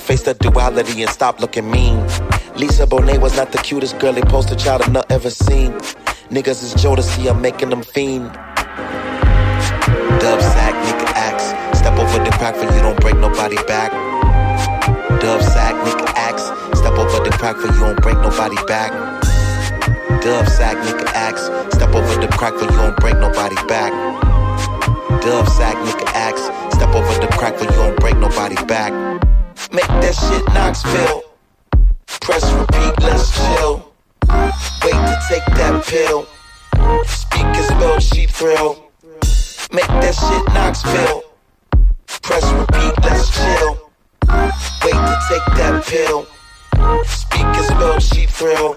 Face the duality and stop looking mean. Lisa Bonet was not the cutest girly poster child I've ever seen. Niggas is Jodeci, I'm making them fiend. Dub sack, nigga axe. Step over the crack for you don't break nobody back. Dub sack, nigga axe. Step over the crack for you don't break nobody back. Dub sack, nigga axe. Step over the crack for you don't break nobody back. Dub sack, nigga axe. Step over the crack for you don't break nobody back. Make that shit Knoxville. Press repeat, let's chill. Wait to take that pill. Speakers spell sheep thrill. Make that shit Knoxville. Press repeat, let's chill. Wait to take that pill. Speakers spell sheep thrill.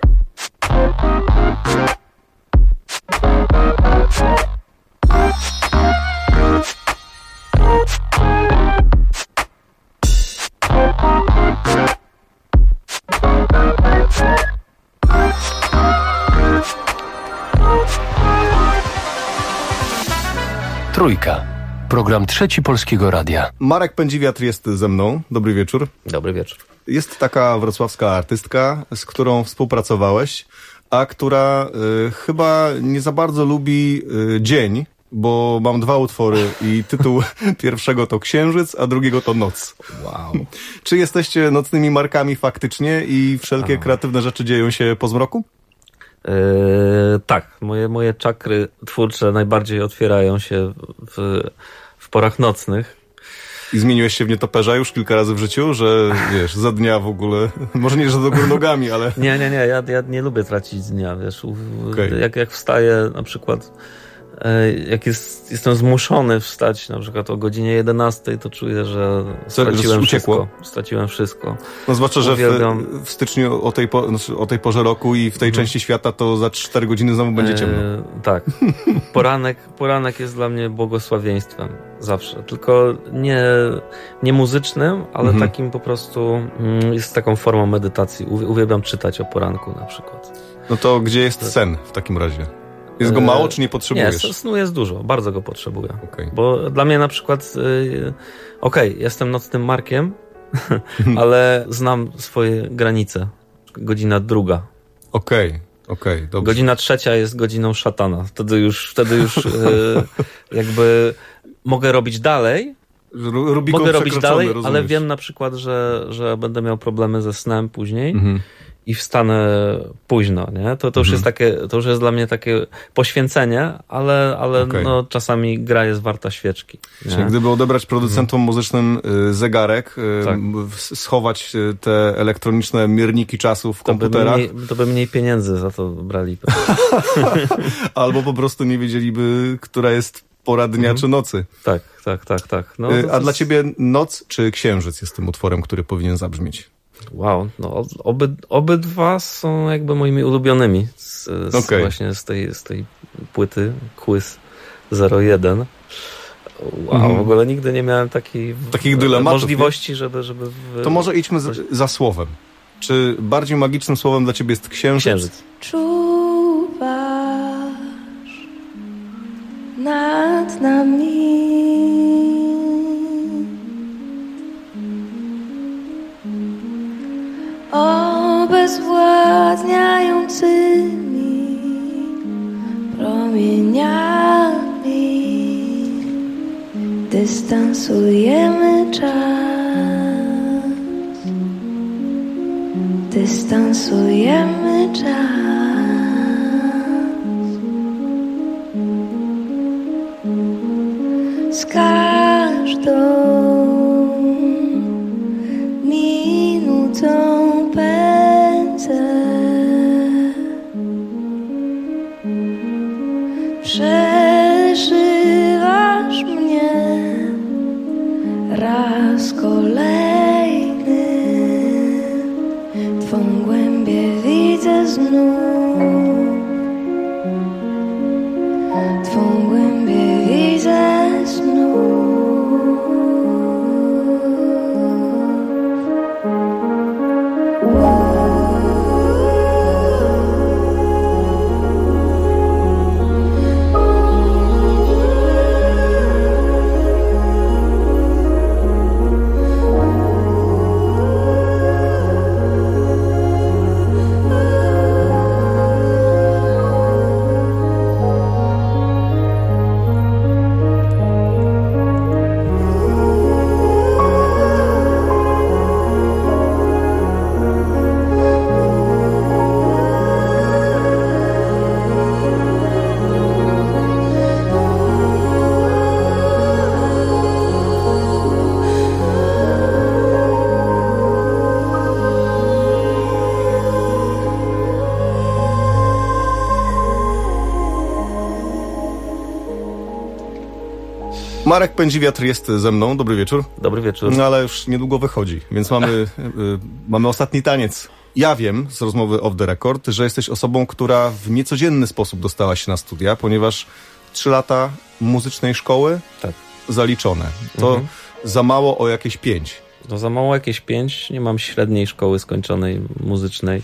Trójka. Program Trzeci Polskiego Radia. Marek Pędziwiatr jest ze mną. Dobry wieczór. Dobry wieczór. Jest taka wrocławska artystka, z którą współpracowałeś, a która chyba nie za bardzo lubi dzień, bo mam 2 utwory i tytuł pierwszego to Księżyc, a drugiego to Noc. Wow. Czy jesteście nocnymi markami faktycznie i wszelkie kreatywne rzeczy dzieją się po zmroku? Tak, moje czakry twórcze najbardziej otwierają się w porach nocnych. I zmieniłeś się w nietoperza już kilka razy w życiu, że wiesz, za dnia w ogóle, może nie, że do góry nogami, ale... Nie, ja nie lubię tracić dnia, wiesz, Okay. Jak wstaję na przykład, jak jestem zmuszony wstać na przykład o godzinie 11, to czuję, że straciłem wszystko. No zwłaszcza, że w styczniu o tej porze roku i w tej części świata to za 4 godziny znowu będzie ciemno. Tak. Poranek jest dla mnie błogosławieństwem. Zawsze. Tylko nie muzycznym, ale takim po prostu jest taką formą medytacji. Uwielbiam czytać o poranku na przykład. No to gdzie jest sen w takim razie? Jest go mało, czy nie potrzebujesz? Nie, snu jest dużo. Bardzo go potrzebuję. Okay. Bo dla mnie na przykład jestem nocnym markiem, ale znam swoje granice. Godzina 2. Okej, dobrze. Godzina 3 jest godziną szatana. Wtedy już jakby mogę robić dalej. Ale wiem na przykład, że będę miał problemy ze snem później. I wstanę późno, nie? To już jest to już jest dla mnie takie poświęcenie, ale no, czasami gra jest warta świeczki. Czyli gdyby odebrać producentom muzycznym zegarek, schować te elektroniczne mierniki czasu w komputerach... To by mniej pieniędzy za to brali. Albo po prostu nie wiedzieliby, która jest pora dnia czy nocy. Tak. No, a dla ciebie Noc czy Księżyc jest tym utworem, który powinien zabrzmieć? Wow, no obydwa są jakby moimi ulubionymi właśnie z tej płyty Quiz 01. Wow, w ogóle nigdy nie miałem takich dylematów, możliwości, żeby... To może idźmy za słowem. Czy bardziej magicznym słowem dla ciebie jest Księżyc? Czuwasz nad nami. Obezwładniającymi promieniami dystansujemy czas, dystansujemy czas z każdą minutą. Przeszywasz mnie raz kolejny, twą głębię widzę znów, twą głębię widzę znów. Marek Pędziwiatr jest ze mną. Dobry wieczór. Dobry wieczór. No ale już niedługo wychodzi, więc mamy ostatni taniec. Ja wiem z rozmowy off the record, że jesteś osobą, która w niecodzienny sposób dostała się na studia, ponieważ 3 lata muzycznej szkoły zaliczone. To za mało o jakieś 5. To za mało jakieś 5. Nie mam średniej szkoły skończonej muzycznej.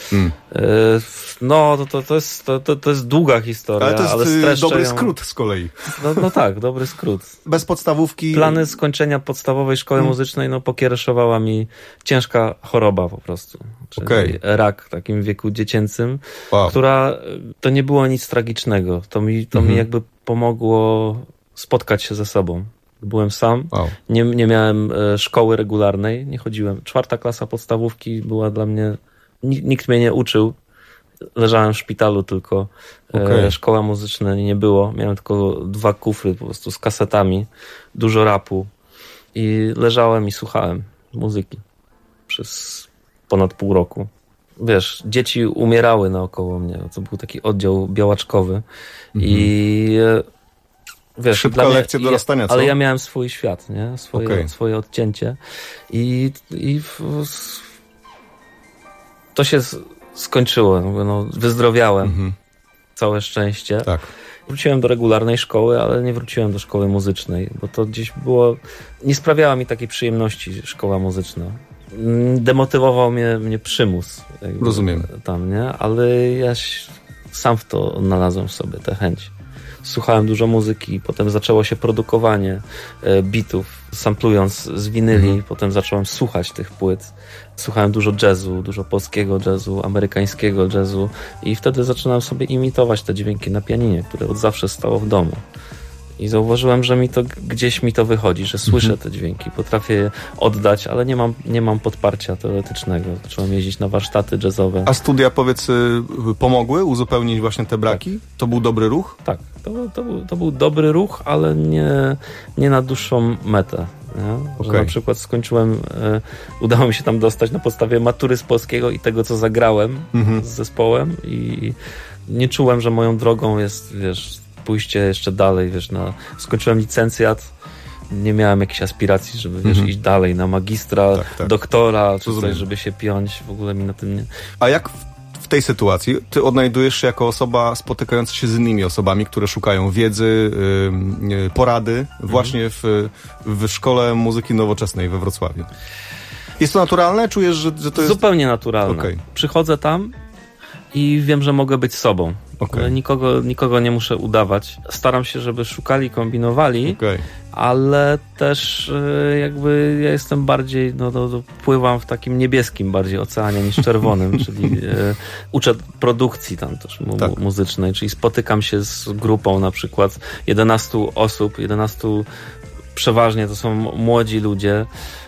No, to jest długa historia, ale to jest ale dobry skrót z kolei. No tak, dobry skrót. Bez podstawówki. Plany skończenia podstawowej szkoły muzycznej, pokiereszowała mi ciężka choroba po prostu. Czyli rak w takim wieku dziecięcym, która, to nie było nic tragicznego. To mi jakby pomogło spotkać się ze sobą. Byłem sam, nie miałem szkoły regularnej, nie chodziłem. 4. klasa podstawówki była dla mnie, nikt mnie nie uczył. Leżałem w szpitalu tylko. Szkoła muzyczna nie było. Miałem tylko 2 kufry po prostu z kasetami, dużo rapu i leżałem i słuchałem muzyki przez ponad pół roku. Wiesz, dzieci umierały naokoło mnie. To był taki oddział białaczkowy i wiesz, szybka lekcja dorastania, co? Ale ja miałem swój świat, nie? Swoje odcięcie i to się skończyło. Wyzdrowiałem. Całe szczęście. Tak. Wróciłem do regularnej szkoły, ale nie wróciłem do szkoły muzycznej, bo to gdzieś było... Nie sprawiała mi takiej przyjemności szkoła muzyczna. Demotywował mnie przymus. Rozumiem. Tam, nie? Ale ja sam w to odnalazłem w sobie tę chęć. Słuchałem dużo muzyki, potem zaczęło się produkowanie bitów, samplując z winyli, potem zacząłem słuchać tych płyt. Słuchałem dużo jazzu, dużo polskiego jazzu, amerykańskiego jazzu i wtedy zaczynałem sobie imitować te dźwięki na pianinie, które od zawsze stało w domu. I zauważyłem, że gdzieś mi to wychodzi, że słyszę te dźwięki, potrafię je oddać, ale nie mam podparcia teoretycznego. Zacząłem jeździć na warsztaty jazzowe. A studia, powiedz, pomogły uzupełnić właśnie te braki? Tak. To był dobry ruch? Tak, to był dobry ruch, ale nie na dłuższą metę. Że na przykład udało mi się tam dostać na podstawie matury z polskiego i tego, co zagrałem z zespołem i nie czułem, że moją drogą jest, wiesz, pójście jeszcze dalej, wiesz, skończyłem licencjat, nie miałem jakichś aspiracji, żeby iść dalej na magistra, doktora, czy coś, żeby się piąć, w ogóle mi na tym nie... A jak w tej sytuacji ty odnajdujesz się jako osoba spotykająca się z innymi osobami, które szukają wiedzy, porady właśnie w Szkole Muzyki Nowoczesnej we Wrocławiu? Jest to naturalne? Czujesz, że to jest... Zupełnie naturalne. Przychodzę tam i wiem, że mogę być sobą. Nikogo nie muszę udawać. Staram się, żeby szukali, kombinowali, ale też jakby ja jestem bardziej, pływam w takim niebieskim bardziej oceanie niż czerwonym, czyli uczę produkcji tam też muzycznej, czyli spotykam się z grupą na przykład 11 osób, 11 przeważnie to są młodzi ludzie,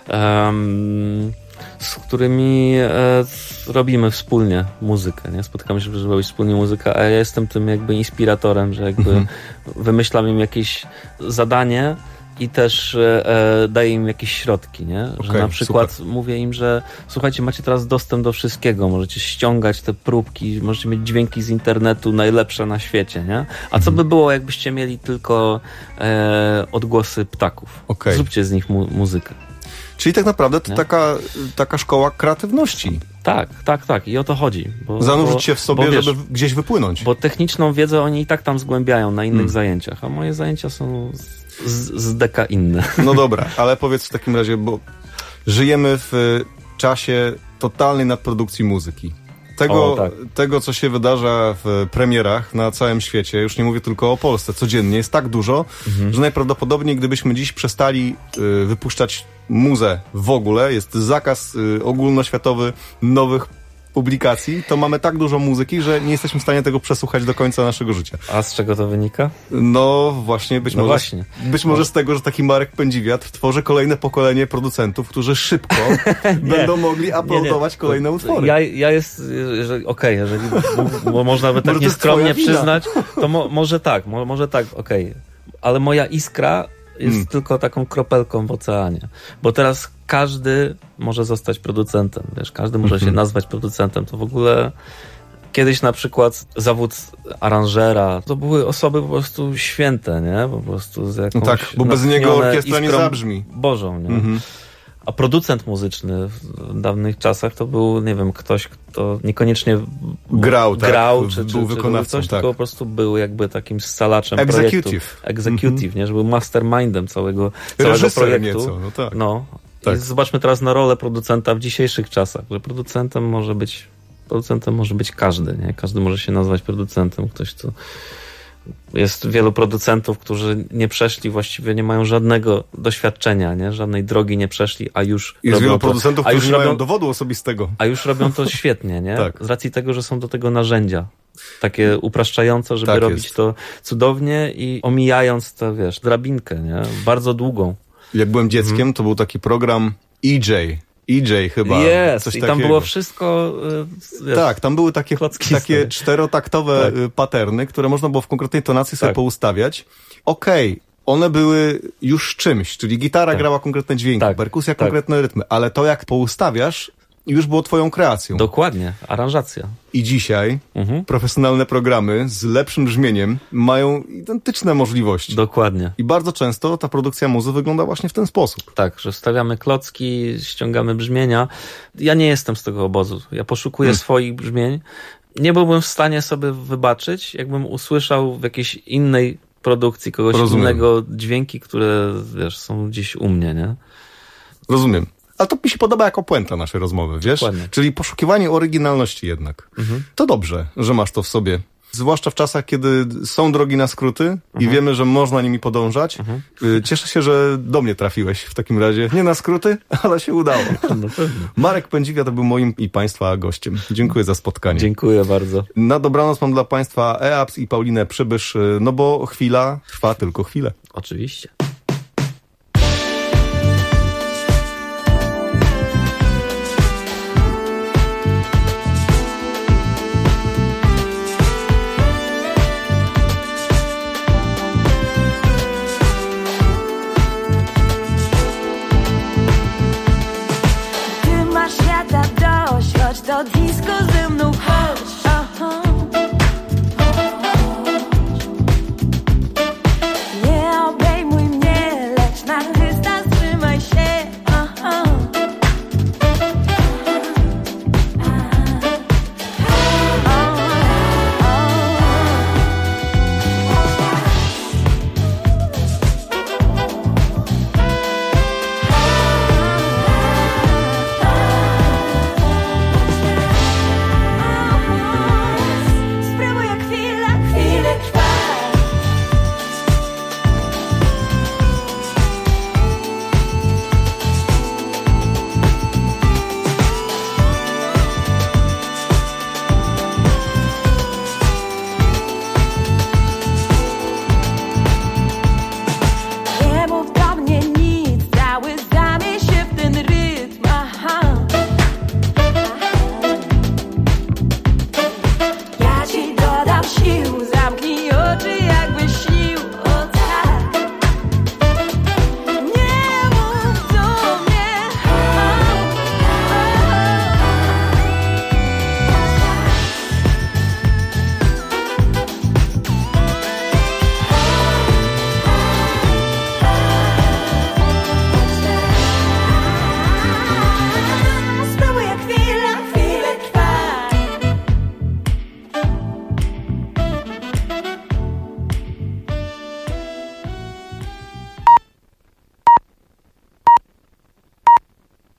z którymi robimy wspólnie muzykę, nie? Spotykamy się, żeby robić wspólnie muzykę, a ja jestem tym jakby inspiratorem, że jakby wymyślam im jakieś zadanie i też daję im jakieś środki, nie? Że na przykład mówię im, że słuchajcie, macie teraz dostęp do wszystkiego, możecie ściągać te próbki, możecie mieć dźwięki z internetu najlepsze na świecie, nie? A co by było, jakbyście mieli tylko odgłosy ptaków? Zróbcie z nich muzykę. Czyli tak naprawdę to taka szkoła kreatywności. Tak. I o to chodzi. Zanurzyć się w sobie, żeby gdzieś wypłynąć. Bo techniczną wiedzę oni i tak tam zgłębiają na innych zajęciach, a moje zajęcia są z deka inne. No dobra, ale powiedz w takim razie, bo żyjemy w czasie totalnej nadprodukcji muzyki. Tego, co się wydarza w premierach na całym świecie, już nie mówię tylko o Polsce, codziennie jest tak dużo, że najprawdopodobniej gdybyśmy dziś przestali wypuszczać muzę w ogóle, jest zakaz ogólnoświatowy nowych publikacji, to mamy tak dużo muzyki, że nie jesteśmy w stanie tego przesłuchać do końca naszego życia. A z czego to wynika? No właśnie, być może z tego, że taki Marek Pędziwiatr tworzy kolejne pokolenie producentów, którzy szybko będą mogli uploadować kolejne utwory. Jeżeli bo można by tak nieskromnie przyznać, to może tak, ale moja iskra jest tylko taką kropelką w oceanie. Bo teraz każdy może zostać producentem, wiesz, każdy może się nazwać producentem. To w ogóle Kiedyś na przykład zawód aranżera, to były osoby po prostu święte, nie? Po prostu z jakąś... No tak, bo bez niego orkiestra nie zabrzmi. Bożą, nie? A producent muzyczny w dawnych czasach to był, nie wiem, ktoś, kto niekoniecznie grał czy był wykonawcą, coś, tylko po prostu był jakby takim scalaczem Executive. Executive, nie? Że był mastermindem całego projektu. Nieco, no tak. No. Tak. I zobaczmy teraz na rolę producenta w dzisiejszych czasach, że producentem może być każdy, nie? Każdy może się nazwać producentem. Ktoś, kto... Jest wielu producentów, którzy nie przeszli, właściwie nie mają żadnego doświadczenia, nie? Żadnej drogi nie przeszli, a już jest wielu producentów, którzy nie mają dowodu osobistego. A już robią to świetnie, nie? Tak. Z racji tego, że są do tego narzędzia. Takie upraszczające, żeby robić to cudownie i omijając tę, drabinkę, nie? Bardzo długą. Jak byłem dzieckiem, to był taki program EJ chyba. Coś i tam takiego było wszystko... tak, tam były takie czterotaktowe paterny, które można było w konkretnej tonacji sobie poustawiać. One były już czymś, czyli gitara grała konkretne dźwięki, perkusja konkretne rytmy, ale to jak poustawiasz, już było twoją kreacją. Dokładnie, aranżacja. I dzisiaj profesjonalne programy z lepszym brzmieniem mają identyczne możliwości. Dokładnie. I bardzo często ta produkcja muzy wygląda właśnie w ten sposób. Tak, że wstawiamy klocki, ściągamy brzmienia. Ja nie jestem z tego obozu. Ja poszukuję swoich brzmień. Nie byłbym w stanie sobie wybaczyć, jakbym usłyszał w jakiejś innej produkcji kogoś innego dźwięki, które są gdzieś u mnie, nie? Rozumiem. Ale to mi się podoba jako puenta naszej rozmowy, wiesz? Dokładnie. Czyli poszukiwanie oryginalności jednak. To dobrze, że masz to w sobie. Zwłaszcza w czasach, kiedy są drogi na skróty i wiemy, że można nimi podążać. Cieszę się, że do mnie trafiłeś w takim razie. Nie na skróty, ale się udało. No pewnie. Marek Pędziwiat był moim i Państwa gościem. Dziękuję za spotkanie. Dziękuję bardzo. Na dobranoc mam dla Państwa Eabs i Paulinę Przybysz, no bo chwila trwa tylko chwilę. Oczywiście.